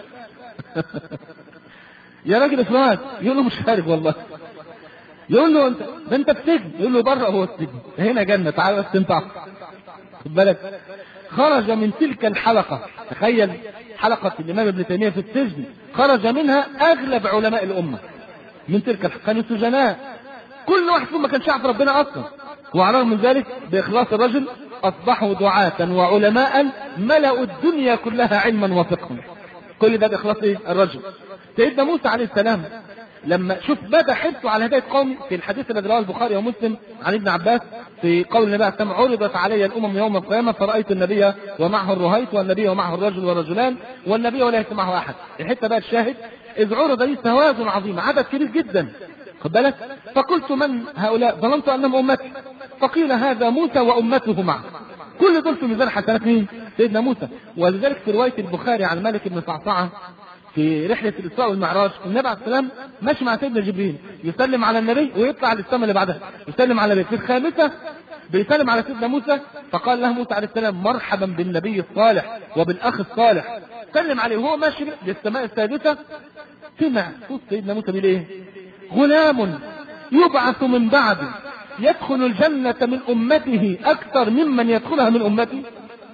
يا راجل افراج، يقول له مش خارج والله. يقول له انت ده انت في سجن، يقول له بره هو السجن، هنا جنة، تعال بس انت خد بالك. خرج من تلك الحلقة، تخيل حلقة الإمام ابن تيمية في السجن، خرج منها أغلب علماء الأمة من تلك الحلقة، كانوا سجناء كل واحد فيهم ما كانش يعرف ربنا أصلا، وعلى الرغم من ذلك بإخلاص الرجل أصبحوا دعاة وعلماء ملأوا الدنيا كلها علما وفقها. كل ده بإخلاص إيه؟ الرجل. سيدنا موسى عليه السلام لما شوف بدأ حرصه على هداية قومي في الحديث الذي رواه البخاري ومسلم عن ابن عباس في قول النبي عليه السلام عرضت علي الأمم يوم القيامة فرأيت النبي ومعه الرهيط والنبي ومعه الرجل والرجلان والنبي وليس معه أحد. الحتة بقى الشاهد إذ عرض لي سواد عظيم، عدد كبير جدا، خد بالك. فقلت من هؤلاء؟ ظننت انهم امتي. فقيل هذا موسى وامته معه. كل دول في ميزان حسنات مين؟ سيدنا موسى. ولذلك في روايه البخاري عن مالك بن صعصعه في رحله الاسراء والمعراج، النبي عليه السلام ماشي مع سيدنا جبريل يسلم على النبي ويطلع للسماء اللي بعدها يسلم على النبي. في الخامسه بيسلم على سيدنا موسى، فقال له موسى عليه السلام مرحبا بالنبي الصالح وبالاخ الصالح. سلم عليه وهو ماشي للسماء السادسه، سمع صوت سيدنا موسى بيقول ايه؟ غلام يبعث من بعدي يدخل الجنة من أمته أكثر ممن يدخلها من أمتي.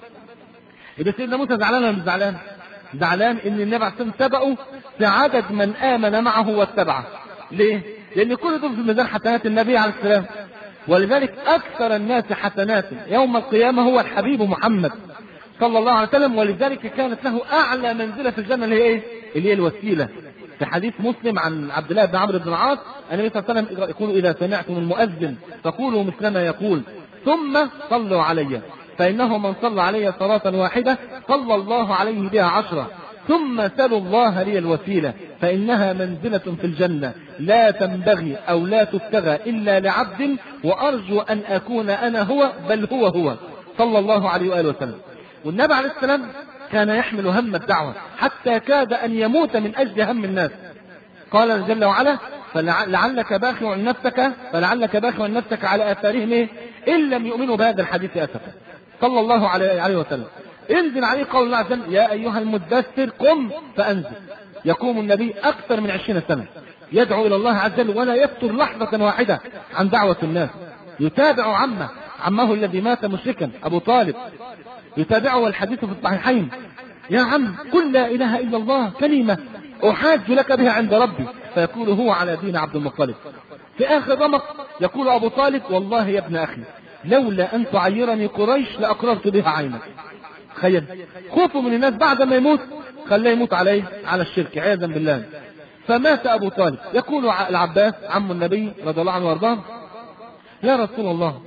يبقى سيدنا موسى زعلان ولا مش زعلان؟ زعلان إن النبي عليه الصلاة والسلام سبقه في عدد من آمن معه واتبعه. ليه؟ لأن كل دول في ميزان حسنات النبي عليه السلام. ولذلك أكثر الناس حسنات يوم القيامة هو الحبيب محمد صلى الله عليه وسلم. ولذلك كانت له أعلى منزلة في الجنة اللي هي إيه؟ اللي هي الوسيلة. في حديث مسلم عن عبد الله بن عمرو بن العاص النبي صلى الله عليه وسلم يقول إذا سمعتم المؤذن فقولوا مثل ما يقول ثم صلوا علي فإنه من صلى علي صلاة واحدة صلى الله عليه بها عشرة ثم سلوا الله لي الوسيلة فإنها منزلة في الجنة لا تنبغي أو لا تبتغى إلا لعبد وأرجو أن أكون أنا هو بل هو هو صلى الله عليه وآله وسلم. والنبي عليه السلام كان يحمل هم الدعوة حتى كاد أن يموت من أجل هم الناس. قال جل وعلا فلعلك باخع نفسك فلعلك باخع نفسك على آثارهم إيه؟ إن لم يؤمنوا بهذا الحديث أسفا صلى الله عليه وسلم. انزل عليه قول الله عز وجل يا أيها المدثر قم فأنزل. يقوم النبي أكثر من عشرين سنة يدعو إلى الله عز وجل ولا يفتر لحظة واحدة عن دعوة الناس. يتابع عمه عمه الذي مات مشركا أبو طالب، يتابعه والحديث في الصحيحين يا عم قل لا إله إلا الله كلمة أحاج لك بها عند ربي، فيقول هو على دين عبد المطلب. في آخر رمق يقول أبو طالب والله يا ابن أخي لولا أن تعيرني قريش لأقررت بها عينك. تخيل خوفه من الناس بعد ما يموت خلاه يموت عليه على الشرك عياذا بالله. فمات أبو طالب. يقول العباس عم النبي رضي الله عنه وارضاه يا رسول الله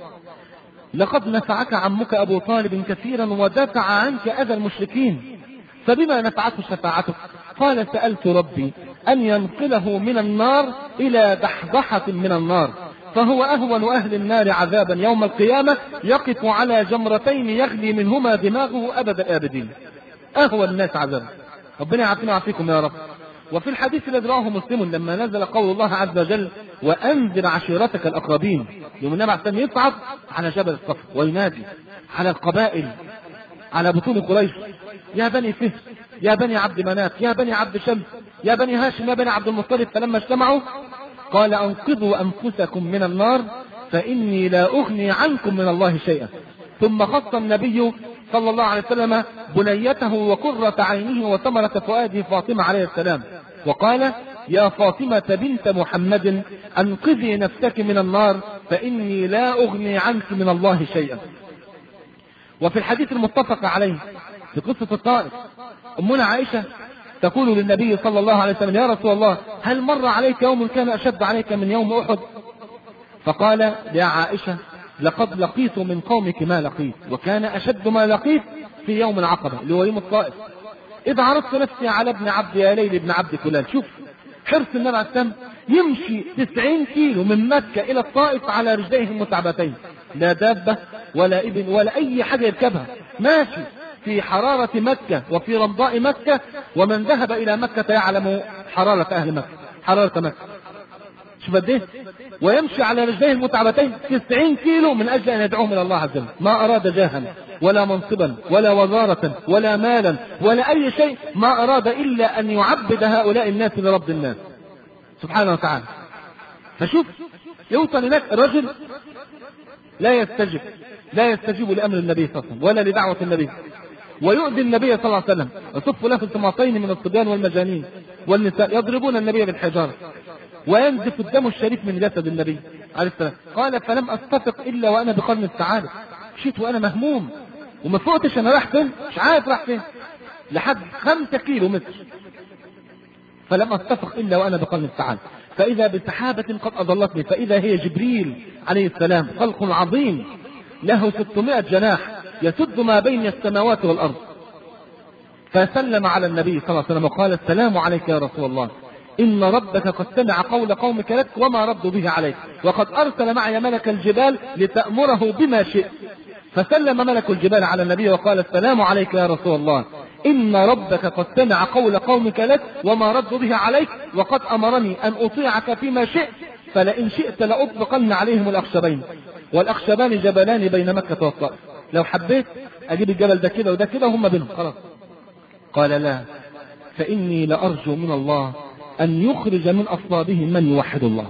لقد نفعك عمك أبو طالب كثيرا ودافع عنك أذى المشركين فبما نفعته شفاعتك؟ قال سألت ربي أن ينقله من النار إلى دحضحة من النار فهو أهون أهل النار عذابا يوم القيامة يقف على جمرتين يغلي منهما دماغه أبد الآبدين. أهون الناس عذابا. ربنا يعافينا ويعافيكم يا رب. وفي الحديث الذي رواه مسلم لما نزل قول الله عز وجل وأنذر عشيرتك الأقربين يوم النبي عليه السلام يصعد على جبل الصفر وينادي على القبائل على بطون قريش يا بني فهر يا بني عبد مناف يا بني عبد شمس يا بني هاشم يا بني عبد المطلب. فلما اجتمعوا قال أنقذوا أنفسكم من النار فإني لا أغني عنكم من الله شيئا. ثم خص النبي صلى الله عليه وسلم بنيته وقرة عينه وثمرة فؤاده فاطمة عليه السلام وقال يا فاطمة بنت محمد أنقذي نفسك من النار فإني لا أغني عنك من الله شيئا. وفي الحديث المتفق عليه في قصة الطائف أمنا عائشة تقول للنبي صلى الله عليه وسلم يا رسول الله هل مر عليك يوم كان أشد عليك من يوم أحد؟ فقال يا عائشة لقد لقيت من قومك ما لقيت وكان أشد ما لقيت في يوم العقبة اللي هو يوم الطائف إذ عرضت نفسي على ابن عبد يا ليل ابن عبد كلال. شوف حرص النبي عليه السلام يمشي تسعين كيلو من مكة إلى الطائف على رجليه المتعبتين لا دابة ولا ابن ولا أي حاجة يركبها ماشي في حرارة مكة وفي رمضاء مكة ومن ذهب إلى مكة يعلم حرارة أهل مكة حرارة مكة. شوف قد ايه ويمشي على رجليه المتعبتين تسعين كيلو من أجل أن يدعوهم إلى الله عز وجل. ما أراد جاها ولا منصبا ولا وزارة ولا مالا ولا أي شيء ما أراد إلا أن يعبد هؤلاء الناس لرب الناس سبحانه وتعالى. فشوف يوصل هناك الرجل لا يستجب لا يستجيب لأمر النبي صلى الله عليه وسلم ولا لدعوة النبي ويؤذي النبي صلى الله عليه وسلم يصف له الطماطين من الصبيان والمجانين والنساء يضربون النبي بالحجارة وينزف الدم الشريف من جسد النبي عليه السلام. قال فلم أستفق إلا وأنا بقرن السعادة. مشيت وأنا مهموم وما فوقتش أنا راح فين مش عارف راح فين لحد خمسة كيلو متر فلم أستفق إلا وأنا بقرن السعادة فإذا بسحابة قد أضلتني فإذا هي جبريل عليه السلام خلق عظيم له ستمائة جناح يسد ما بين السماوات والأرض. فسلم على النبي صلى الله عليه وسلم وقال السلام عليك يا رسول الله إن ربك قد سمع قول قومك لك وما ردوا به عليك، وقد أرسل معي ملك الجبال لتأمره بما شئت. فسلم ملك الجبال على النبي وقال السلام عليك يا رسول الله، إن ربك قد سمع قول قومك لك وما ردوا به عليك، وقد أمرني أن أطيعك فيما شئت، فلئن شئت لأطلقن عليهم الأخشبين، والأخشبان جبلان بين مكة والطائف، لو حبيت أجيب الجبل ده كده وده كده وهم بينهم خلاص. قال لا، فإني لأرجو من الله أن يخرج من أصلابهم من يوحد الله.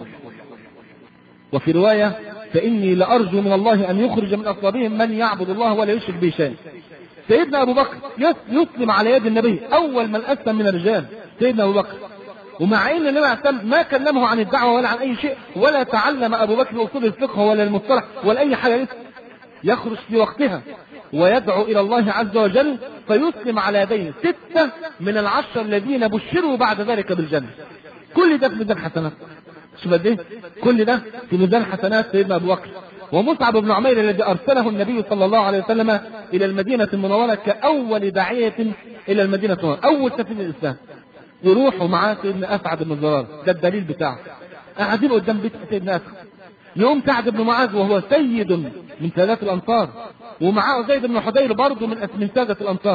وفي رواية فإني لأرجو من الله أن يخرج من أصلابهم من يعبد الله ولا يشرك به شيئا. سيدنا أبو بكر يسلم على يد النبي أول من أسلم من الرجال سيدنا أبو بكر، ومع أن النبي عليه الصلاة والسلام ما كلمه عن الدعوة ولا عن أي شيء، ولا تعلم أبو بكر أصول الفقه ولا المصطلح ولا أي حاجة، يخرج في وقتها ويدعو إلى الله عز وجل، فيسلم على يديه ستة من العشر الذين بشروا بعد ذلك بالجنة. كل ده في ميزان حسنات. شوف قد ايه كل ده في ميزان حسنات سيدنا أبو بكر. ومصعب بن عمير الذي أرسله النبي صلى الله عليه وسلم إلى المدينة المنورة كأول داعية إلى المدينة المنورة، أول سفير الإسلام، يروحوا معاه سيدنا أسعد بن زرارة، ده الدليل بتاعه. قاعدين قدام بيت سيدنا أسعد، يوم سعد بن معاذ وهو سيد من سادات الأنصار، ومعاه زيد بن حضير برضه من من سادة الأنصار.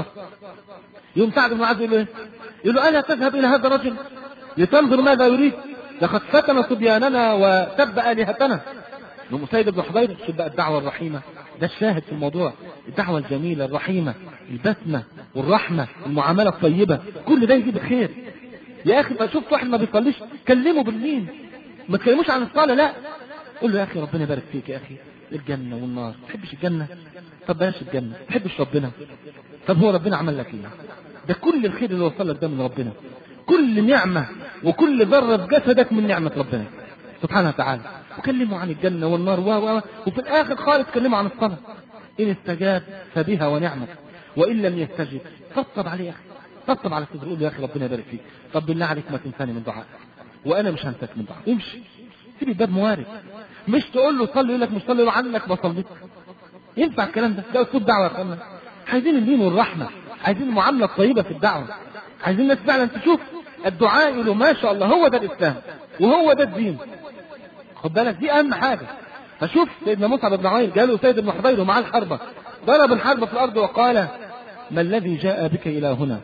يوم سعد بن معاذ يقول له يقول له ألا تذهب إلى هذا الرجل لتنظر ماذا يريد؟ لقد فتن صبياننا وسب آلهتنا. يوم سيد بن حضير شوف بقى الدعوة الرحيمة، ده الشاهد في الموضوع، الدعوة الجميلة الرحيمة، البسمة والرحمة، المعاملة الطيبة، كل ده يجيب الخير. يا أخي ما شفت واحد ما بيصليش كلمه باللين، ما تكلموش عن الصلاة، لا قول له يا أخي ربنا يبارك فيك يا أخي، الجنة والنار، ما تحبش الجنة؟ طب بلاش الجنة، ما تحبش ربنا؟ طب هو ربنا عمل لك ايه؟ ده كل الخير اللي وصل لك ده من ربنا، كل نعمة وكل ذرة في جسدك من نعمة ربنا سبحانه وتعالى. وكلموا عن الجنة والنار و و وفي الآخر خالص كلموا عن الصلاة، إن استجاب فبها ونعمة، وإن لم يستجب طبطب عليه يا أخي، طبطب على صدره، قول له يا أخي ربنا يبارك فيك، طب بالله عليك ما تنساني من دعائك، وأنا مش هنساك من دعائك، امشي سيب الباب موارد. مش تقول له صلي يقول لك مش صلي، له عنك ما صليت. ينفع الكلام ده؟ ده اسلوب دعوه يا اخوانا. عايزين اللين والرحمه، عايزين المعامله الطيبه في الدعوه، عايزين الناس فعلا تشوف الدعاء يقولوا ما شاء الله هو ده الاسلام وهو ده الدين. خد بالك دي اهم حاجه. فشوف سيدنا مصعب بن عمير جاله سيد بن حضير ومعاه الحربه، ضرب الحربه في الارض وقال ما الذي جاء بك الى هنا؟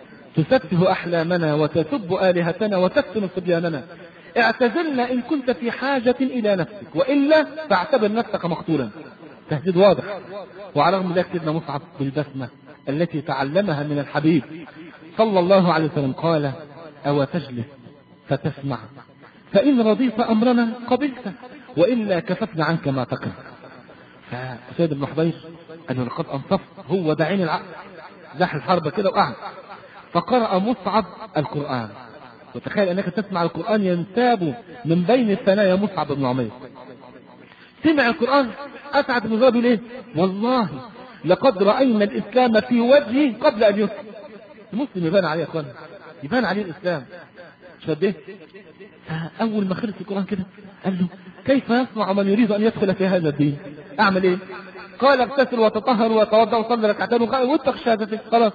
تسفه احلامنا وتسب الهتنا وتفتن صبياننا، اعتزلنا ان كنت في حاجة الى نفسك، والا فاعتبر نفسك مقتولا. تهديد واضح. وعلى رغم ذلك سيدنا مصعب بالبسمة التي تعلمها من الحبيب صلى الله عليه وسلم قال او تجلس فتسمع، فان رضيت امرنا قبلت، والا كففنا عنك ما تكره. فسيد بن حضير قال له لقد انصفت، هو ده عين العقل، زاح الحربة كده وقعد. فقرأ مصعب القرآن، وتخيل انك تسمع القرآن ينساب من بين الثنايا مصعب بن عمير. سمع القرآن اسعد بن زرارة ليه؟ والله لقد رأينا الاسلام في وجهه قبل ان يسلم. المسلم يبان عليه يا اخوان، يبان عليه الاسلام. شبه اول ما خلص القرآن كده قال له كيف يصنع من يريد ان يدخل في هذا الدين؟ اعمل ايه؟ قال اغتسل وتطهر وتوضا وصلي ركعتين واتق شهادتك. خلاص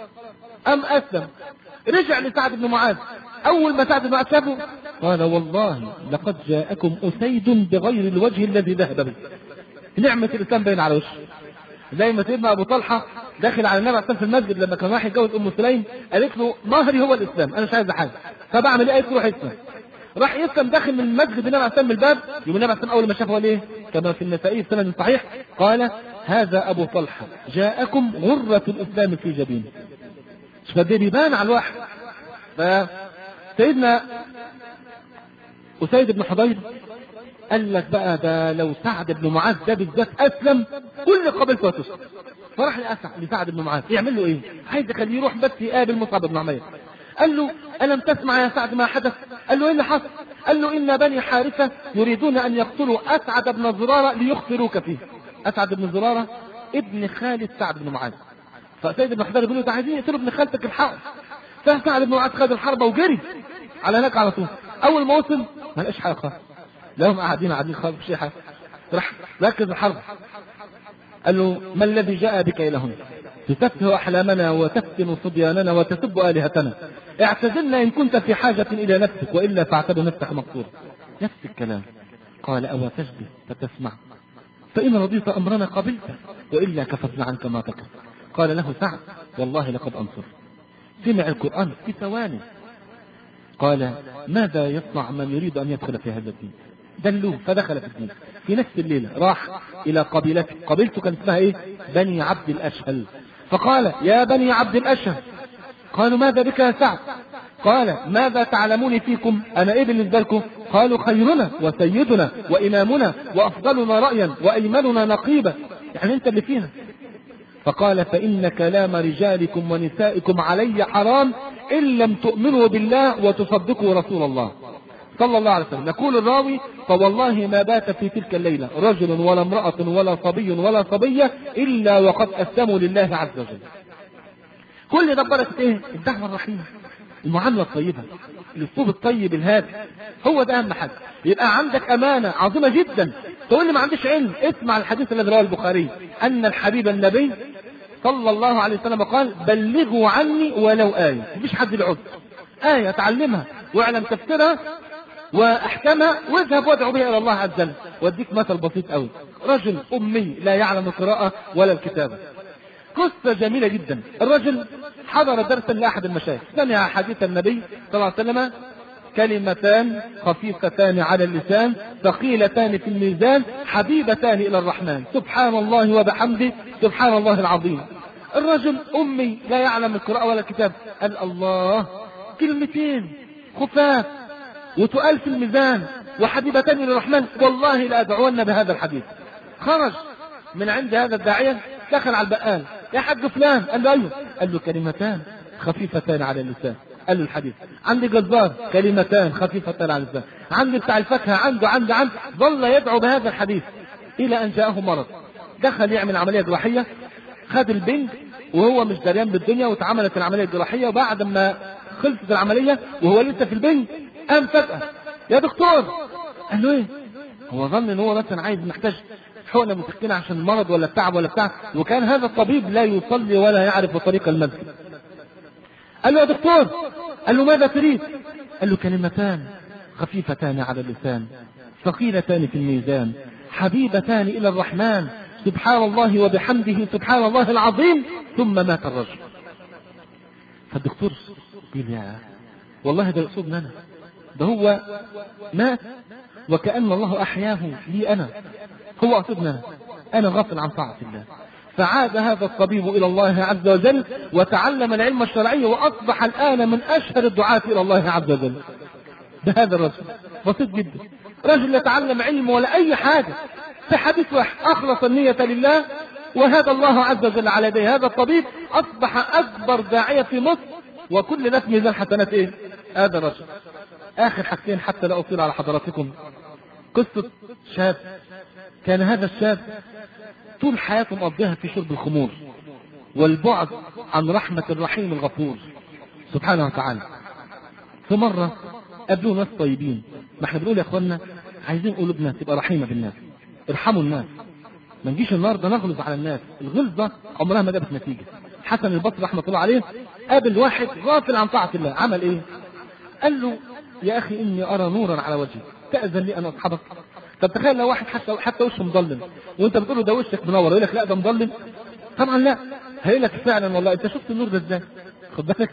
ام اسلم. رجع لسعد بن معاذ، اول ما سعد بن معاذ شافه قال والله لقد جاءكم اسيد بغير الوجه الذي ذهب به. نعمة الاسلام باين على وشه. زي ما سيدنا ابو طلحه داخل على النبي عليه الصلاه والسلام في المسجد لما كان راح يتجوز ام سليم، قالت له مهري هو الاسلام، انا مش عايز حاجه. فبعمل ايه؟ روح اسلم. راح يسلم داخل من المسجد النبي عليه الصلاه والسلام الباب، يوم النبي عليه الصلاه اول ما شافه قال ايه؟ كما في النسائي في سند صحيح قال هذا ابو طلحه جاءكم غره الاسلام في جبينه. فده بيبان على الواحد. فسيدنا أسيد بن حضير قال لك بقى ده لو سعد بن معاذ ده بالذات اسلم كل قبيلته هتسلم. فراح لسعد بن معاذ يعمل له ايه؟ عايز يخليه يروح بس يقابل مصعب بن عمير. قال له الم تسمع يا سعد ما حدث؟ قال له ايه اللي حصل؟ قال له ان بني حارثه يريدون ان يقتلوا اسعد بن زراره ليخفروك فيه. اسعد بن زراره ابن خالد سعد بن معاذ. فسيد بن حضير بيقول له ده عايزين يقتلوا ابن خالتك الحق. فسعد بن معاذ خد الحربه وجري على هناك على طول. اول ما وصل ما لقاش حاجه خالص، لهم قاعدين قاعدين خالص مش حاجه. راح ركز الحرب قال له ما الذي جاء بك الى هنا؟ تسفه أحلامنا وتفتن صبياننا وتسب آلهتنا. اعتزلنا إن كنت في حاجة إلى نفسك، وإلا فاعتبر نفسك مقصور. نفس الكلام. قال أو تجد فتسمع، فإن رضيت أمرنا قبلت، وإلا كففنا عنك ما تكره. قال له سعد والله لقد أنصر. سمع القرآن في ثواني. قال ماذا يصنع من يريد أن يدخل في هذا الدين؟ دلوه فدخل في الدين في نفس الليلة. راح إلى قبيلته، قبيلته كانت اسمها إيه؟ بني عبد الأشهل. فقال يا بني عبد الأشهل. قالوا ماذا بك يا سعد؟ قال ماذا تعلمون فيكم؟ أنا إيه بالنسبة لكم؟ قالوا خيرنا وسيدنا وإمامنا وأفضلنا رأيا وأيمننا نقيبا، يعني أنت اللي فينا. فقال فإن كلام رجالكم ونسائكم علي حرام إن لم تؤمنوا بالله وتصدقوا رسول الله صلى الله عليه وسلم. يقول الراوي فوالله ما بات في تلك الليلة رجل ولا امرأة ولا صبي ولا صبية إلا وقد أسلموا لله عز وجل. كل ده بركة ايه؟ الدعوة الرحيمة، المعاملة الطيبة، الاسلوب الطيب الهادي، هو ده اهم حاجة. يبقى عندك امانة عظيمة جدا. تقول لي ما عنديش علم، اسمع الحديث الذي رواه البخاري ان الحبيب النبي صلى الله عليه وسلم قال بلغوا عني ولو آية. مفيش حد العذر، آية تعلمها واعلم تفسيرها واحكامها واذهب وادعو بها الى الله عز وجل. واديك مثل بسيط قوي، رجل امي لا يعلم القراءة ولا الكتابة. قصة جميلة جدا. الرجل حضر درسا لأحد المشايخ، سمع حديث النبي صلى الله عليه وسلم كلمتان خفيفتان على اللسان ثقيلتان في الميزان حبيبتان إلى الرحمن سبحان الله وبحمده سبحان الله العظيم. الرجل أمي لا يعلم القراءة ولا الكتاب، قال الله كلمتين خفاف وتقال في الميزان وحبيبتان إلى الرحمن، والله لأدعون بهذا الحديث. خرج من عند هذا الداعية، دخل على البقال، يا حاج فلان. قال له ايوه. قال له كلمتان خفيفتان على اللسان. قال له الحديث. عندي جزار، كلمتان خفيفتان على اللسان. عندي بتاع الفاكهه، عنده عنده عنده ظل يدعو بهذا الحديث الى ان جاءه مرض. دخل يعمل عمليه جراحيه، خد البنج وهو مش دريان بالدنيا، واتعملت العمليه الجراحيه. وبعد ما خلصت العمليه وهو لسه في البنج قام فجاه يا دكتور. قال له ايه؟ هو ظن ان هو مثلا عايز محتاج حقنة مسكنة عشان المرض ولا التعب ولا بتاع، وكان هذا الطبيب لا يصلي ولا يعرف طريق المسجد. قال له يا دكتور. قال له ماذا تريد؟ قال له كلمتان خفيفتان على اللسان ثقيلتان في الميزان حبيبتان إلى الرحمن سبحان الله وبحمده سبحان الله العظيم. ثم مات الرجل. فالدكتور قال يا والله ده يقصدنا أنا، ده هو مات وكأن الله أحياه لي أنا، هو قصدنا أنا غافل عن طاعة الله. فعاد هذا الطبيب إلى الله عز وجل وتعلم العلم الشرعي وأصبح الآن من أشهر الدعاة إلى الله عز وجل. بهذا الرجل بسيط جدا، رجل يتعلم علم ولا أي حاجة، في حديث واحد أخلص النية لله وهذا الله عز وجل على يديه. هذا الطبيب أصبح أكبر داعية في مصر، وكل ناس ميزان حسنات إيه؟ هذا الرجل. آخر حاجتين حتى لا أطيل على حضراتكم. قصة شاب، كان هذا الشاب طول حياته مقضيها في شرب الخمور والبعد عن رحمة الرحيم الغفور سبحانه وتعالى. في مرة قابلوا ناس طيبين، ما احنا بنقول يا اخوانا عايزين قلوبنا تبقى رحيمة بالناس، ارحموا الناس، ما نجيش النهارده نغلظ على الناس، الغلظة عمرها ما جابت نتيجة. حسن البصري رحمة الله عليه قابل واحد غافل عن طاعة الله، عمل ايه؟ قال له يا اخي اني ارى نورا على وجهي تأذن لي ان اصحبك. طب تخيل لو واحد حتى حتى وشه مضلم وانت بتقول له ده وشك منور، يقول لك لا ده مضلم. طبعا لا، هيقول لك فعلا والله انت شفت النور ده ازاي؟ خد بالك.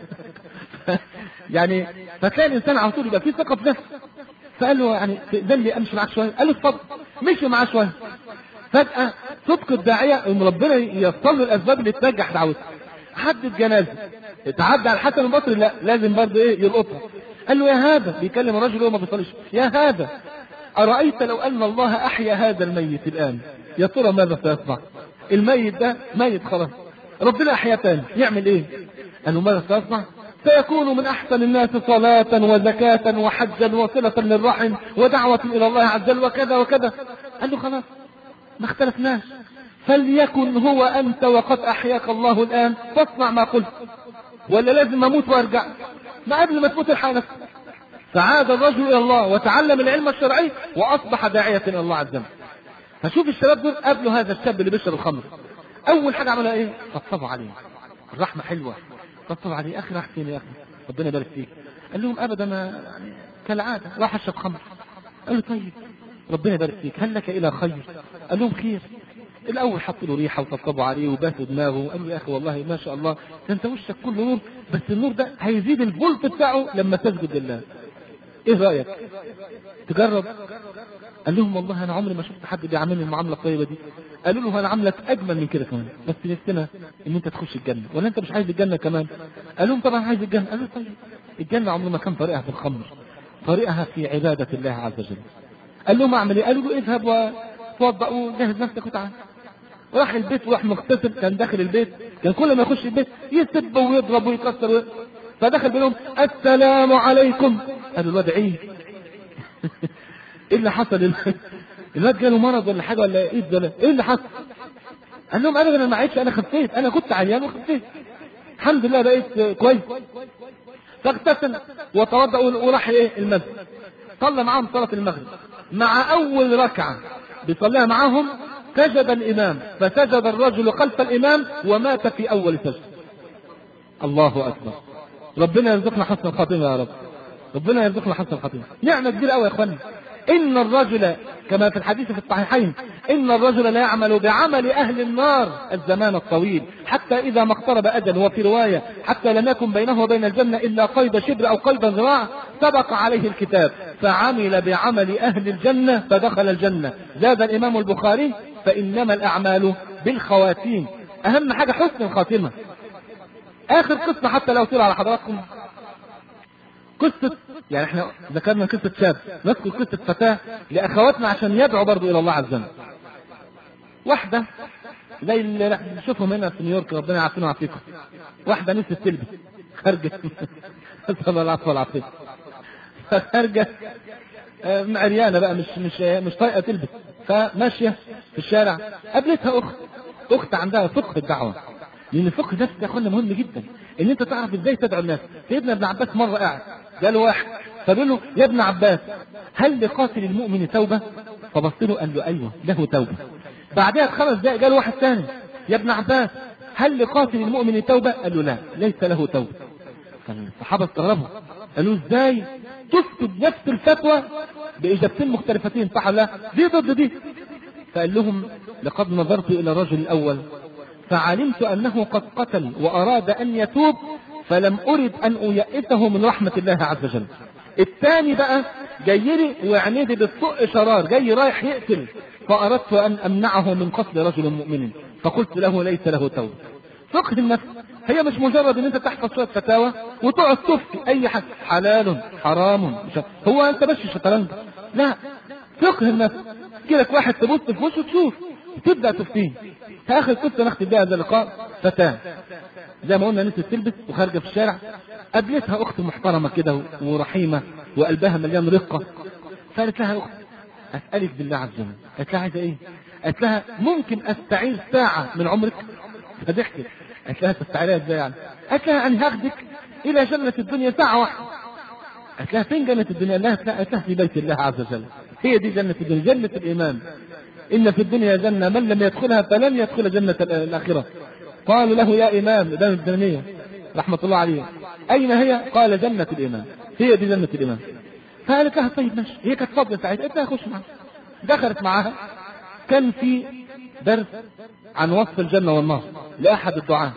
يعني فتلاقي الانسان على طول يبقى فيه ثقه في نفسه. فقال له يعني تأذن لي امشي معاك شويه؟ قال له اتفضل. مشي معاه شويه، فجاه صدق الداعيه ان ربنا ييسر له الاسباب اللي تنجح دعوته. حدد جنازه، تعدى على الحسن البصري، لا لازم برضه ايه يلقطها. قال له يا هذا، بيكلم الراجل وهو ما بيصليش، يا هذا أرأيت لو أن الله أحيا هذا الميت الآن يا ترى ماذا سيصنع؟ الميت ده ميت خلاص، ربنا أحيا تاني، يعمل إيه؟ قال له ماذا سيصنع؟ سيكون من أحسن الناس صلاة وزكاة وحجا وصلة للرحم ودعوة إلى الله عز وجل وكذا وكذا. قال له خلاص ما اختلفناش، فليكن هو أنت وقد أحياك الله الآن فاصنع ما قلت، ولا لازم أموت وأرجع؟ ما قبل ما تموت الحال نفسك. فعاد الرجل إلى الله وتعلم العلم الشرعي وأصبح داعية إلى الله عز وجل. فشوف الشباب دول قابلوا هذا الشاب اللي بيشرب الخمر، اول حاجه عملها ايه؟ طبطبوا عليه، الرحمه حلوه، طبطبوا عليه. اخي راح فين يا اخي؟ ربنا يبارك فيك. قال لهم ابدا ما يعني كالعاده راح اشرب خمر. قال له طيب ربنا يبارك فيك هل لك الى خير؟ قال لهم خير. الاول حطوا له ريحه وطبطبوا عليه وباسوا دماغه. قال له يا اخي والله ما شاء الله انت وشك كله نور، بس النور ده هيزيد الفولت بتاعه لما تسجد لله، ايه رايك؟ تجرب؟ قال لهم والله انا عمري ما شفت حد بيعاملني المعامله الطيبه دي. قالوا له انا عاملك اجمل من كده كمان، بس نفسنا ان انت تخش الجنه، ولا انت مش عايز الجنه كمان؟ قال لهم طبعا عايز الجنه. قال له طيب الجنه عمر ما كان طريقها في الخمر، طريقها في عباده الله عز وجل. قال لهم اعمل ايه؟ قالوا له اذهب وتوضأ وجهز نفسك وتعال. راح البيت وراح مغتسل. كان داخل البيت كان كل ما يخش البيت يسب ويضرب ويكسر و... فدخل بينهم السلام عليكم. قالوا الواد عيه ايه اللي حصل؟ الواد جاله مرض ولا حاجه ولا ايه ده؟ ايه اللي حصل؟ قال لهم ابدا انا ما عيتش، انا خفيت، انا كنت عيان وخفيت الحمد لله بقيت كويس. فاغتسل وتوضأ وراح ايه المسجد، صلى معاهم صلاه المغرب. مع اول ركعه بيصليها معاهم سجد الامام، فسجد الرجل خلف الامام ومات في اول سجد. الله اكبر. ربنا يرزقنا حسن الخاتمه يا رب، ربنا يرزقنا حسن الخاتمه. نعمه كبيره قوي يا اخواني. ان الرجل كما في الحديث في الصحيحين ان الرجل لا يعمل بعمل اهل النار الزمان الطويل حتى اذا ما اقترب اجل، وفي روايه حتى لم يكن بينه وبين الجنه الا قيد شبر او قيد ذراع، سبق عليه الكتاب فعمل بعمل اهل الجنه فدخل الجنه. زاد الامام البخاري فانما الاعمال بالخواتيم. اهم حاجه حسن الخاتمه. اخر قصه حتى لو طلع على حضراتكم قصة، يعني احنا ذكرنا قصة شاب، نذكر قصة فتاة لأخواتنا عشان يدعوا برضو إلى الله عز وجل. واحدة زي اللي نشوفهم هنا في نيويورك ربنا يعافينا ويعافيكم، واحدة نسيت تلبس خارجة نسأل الله العفو والعافية، خارجة عريانة بقى مش مش مش طايقة تلبس، فماشية في الشارع قابلتها أخت، أخت عندها فقه الدعوة. لأن الفقه ده يا أخوانا مهم جدا، إن أنت تعرف إزاي تدعو الناس. سيدنا ابن عباس مرة قاعد قال له واحد فقال له يا ابن عباس هل لقاتل المؤمن توبة؟ فبص له قال له أيوه له توبة. بعدها بخمس دقائق قال واحد ثاني يا ابن عباس هل لقاتل المؤمن توبة؟ قال له لا ليس له توبة. فالصحابة استغربوا قالوا ازاي تسكت نفس الفتوى بإجابتين مختلفتين صح ولا لا؟ دي ضد دي. فقال لهم لقد نظرت إلى الرجل الأول فعلمت أنه قد قتل وأراد أن يتوب فلم أرد أن أيئسه من رحمة الله عز وجل. الثاني بقى جاي لي وعينيه بالطق شرار جاي رايح يقتل، فأردت أن أمنعه من قتل رجل مؤمن فقلت له ليس له توبة. فقه النفس هي مش مجرد ان انت تحفظ شويه فتاوى وتقعد تفتي اي حاجه حلال حرام، هو انت ماشي شطرنج؟ لا، فقه النفس كده واحد تبص في وشه تشوف تبدا تفتيه. في اخر قصه نختم بها هذا اللقاء فتاه زي ما قلنا نسيت تلبس وخارجه في الشارع، قابلتها اخت محترمه كده ورحيمه وقلبها مليان رقه، فقالت لها اخت اسالك بالله عز وجل، قالت لها عايزه ايه؟ قالت لها ممكن استعير ساعه من عمرك؟ فضحكت قالت لها تستعيرها ازاي يعني؟ قالت لها انا هاخدك الى جنه الدنيا ساعه واحده. قالت لها فين جنه الدنيا؟ قالت لها في بيت الله عز وجل، هي دي جنه الدنيا، جنه الايمان. ان في الدنيا جنه من لم يدخلها فلن يدخل جنه الاخره. قالوا له يا امام ده الدنيا رحمه الله عليه اين هي؟ قال جنه الايمان، هي دي جنه الايمان. فقالت لها طيب ماشي، هي كانت فاضيه ساعتها، قالت لها خش معاها. دخلت معاها، كان في درس عن وصف الجنه والنار لاحد الدعاة،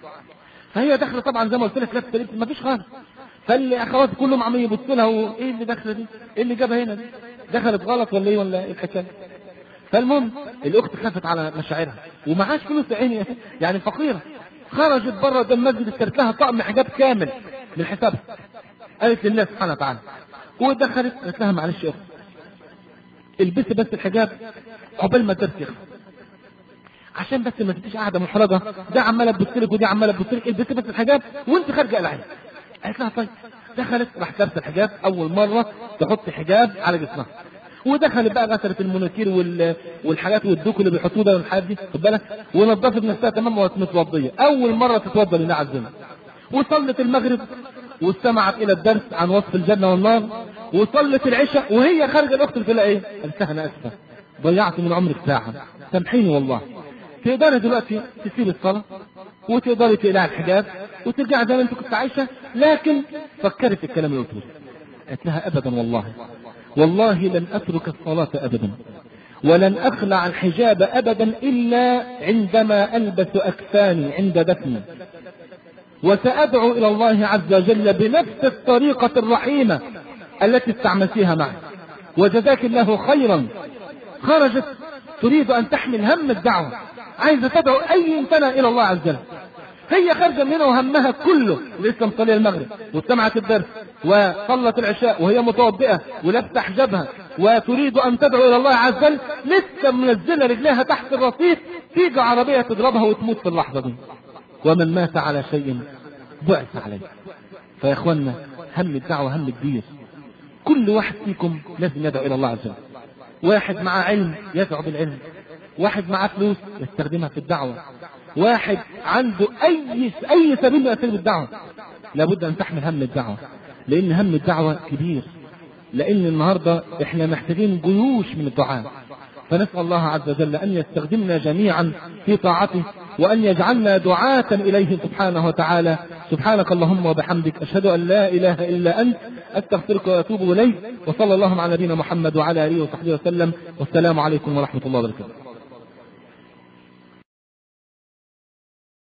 فهي داخله طبعا زي ما قلت لك لابسه لبس ما فيش خالص، فالاخوات كلهم عمالين يبصوا لها وايه اللي داخله دي؟ ايه اللي جابها هنا دي؟ دخلت غلط ولا ايه ولا ايه الحكايه؟ فالمهم الاخت خافت على مشاعرها ومعاش فلوس عيني يعني فقيره، خرجت بره قدام المسجد اشترت لها طقم حجاب كامل من حسابها، قالت لله سبحانه وتعالى، ودخلت قالت لها معلش يا اخت البسي بس الحجاب عقبال ما ترتخ عشان بس ما تبقيش قاعده محرجه، ده عماله تبص لك ودي عماله تبص لك، البسي بس الحجاب وانت خارجه العين. قالت لها طيب. دخلت راحت لابسه الحجاب اول مره تحط حجاب على جسمها، ودخلت بقى غسلت المونيكير وال... والحاجات والدوك اللي بيحطوه ده والحاجات دي خد بالك، ونظفت نفسها تمام وهي متوضيه اول مره تتوضا لله عز وجل، وصلت المغرب واستمعت الى الدرس عن وصف الجنه والنار، وصلت العشاء وهي خارجه الاخت تقول ايه؟ قالت لها انا اسفه ضيعت من عمرك ساعه سامحيني والله. تقدري دلوقتي تسيب الصلاة وتقدري تقلع الحجاب وترجع زي ما انت كنت عايشة، لكن فكري في الكلام اللي قلته. قالت لها ابدا والله، والله لن اترك الصلاة ابدا، ولن اخلع الحجاب ابدا الا عندما البس اكفاني عند دفني، وسادعو الى الله عز وجل بنفس الطريقة الرحيمة التي استعملتيها معي، وجزاك الله خيرا. خرجت تريد ان تحمل هم الدعوة، عايزة تدعو اي انسان الى الله عز وجل. هي خارجة من هنا وهمها كله لسه مصلية المغرب واستمعت الدرس وصلت العشاء وهي متوضئة ولابسة حجابها وتريد ان تدعو الى الله عز وجل، لسه منزلة رجليها تحت الرصيف، تيجي عربية تضربها وتموت في اللحظة دي. ومن مات على شيء بعث عليه. فيا اخوانا هم الدعوة هم كبير، كل واحد فيكم لازم يدعو الى الله عز وجل. واحد معاه علم يدعو بالعلم، واحد معاه فلوس يستخدمها في الدعوة، واحد عنده اي اي سبيل من اساليب الدعوة. لابد ان تحمل هم الدعوة، لان هم الدعوة كبير، لان النهاردة احنا محتاجين جيوش من الدعاء. فنسأل الله عز وجل ان يستخدمنا جميعا في طاعته، وان يجعلنا دعاة اليه سبحانه وتعالى. سبحانك اللهم وبحمدك، اشهد ان لا اله الا انت، استغفرك واتوب اليك. وصلى الله على نبينا محمد وعلى اله وصحبه وسلم، والسلام عليكم ورحمة الله وبركاته.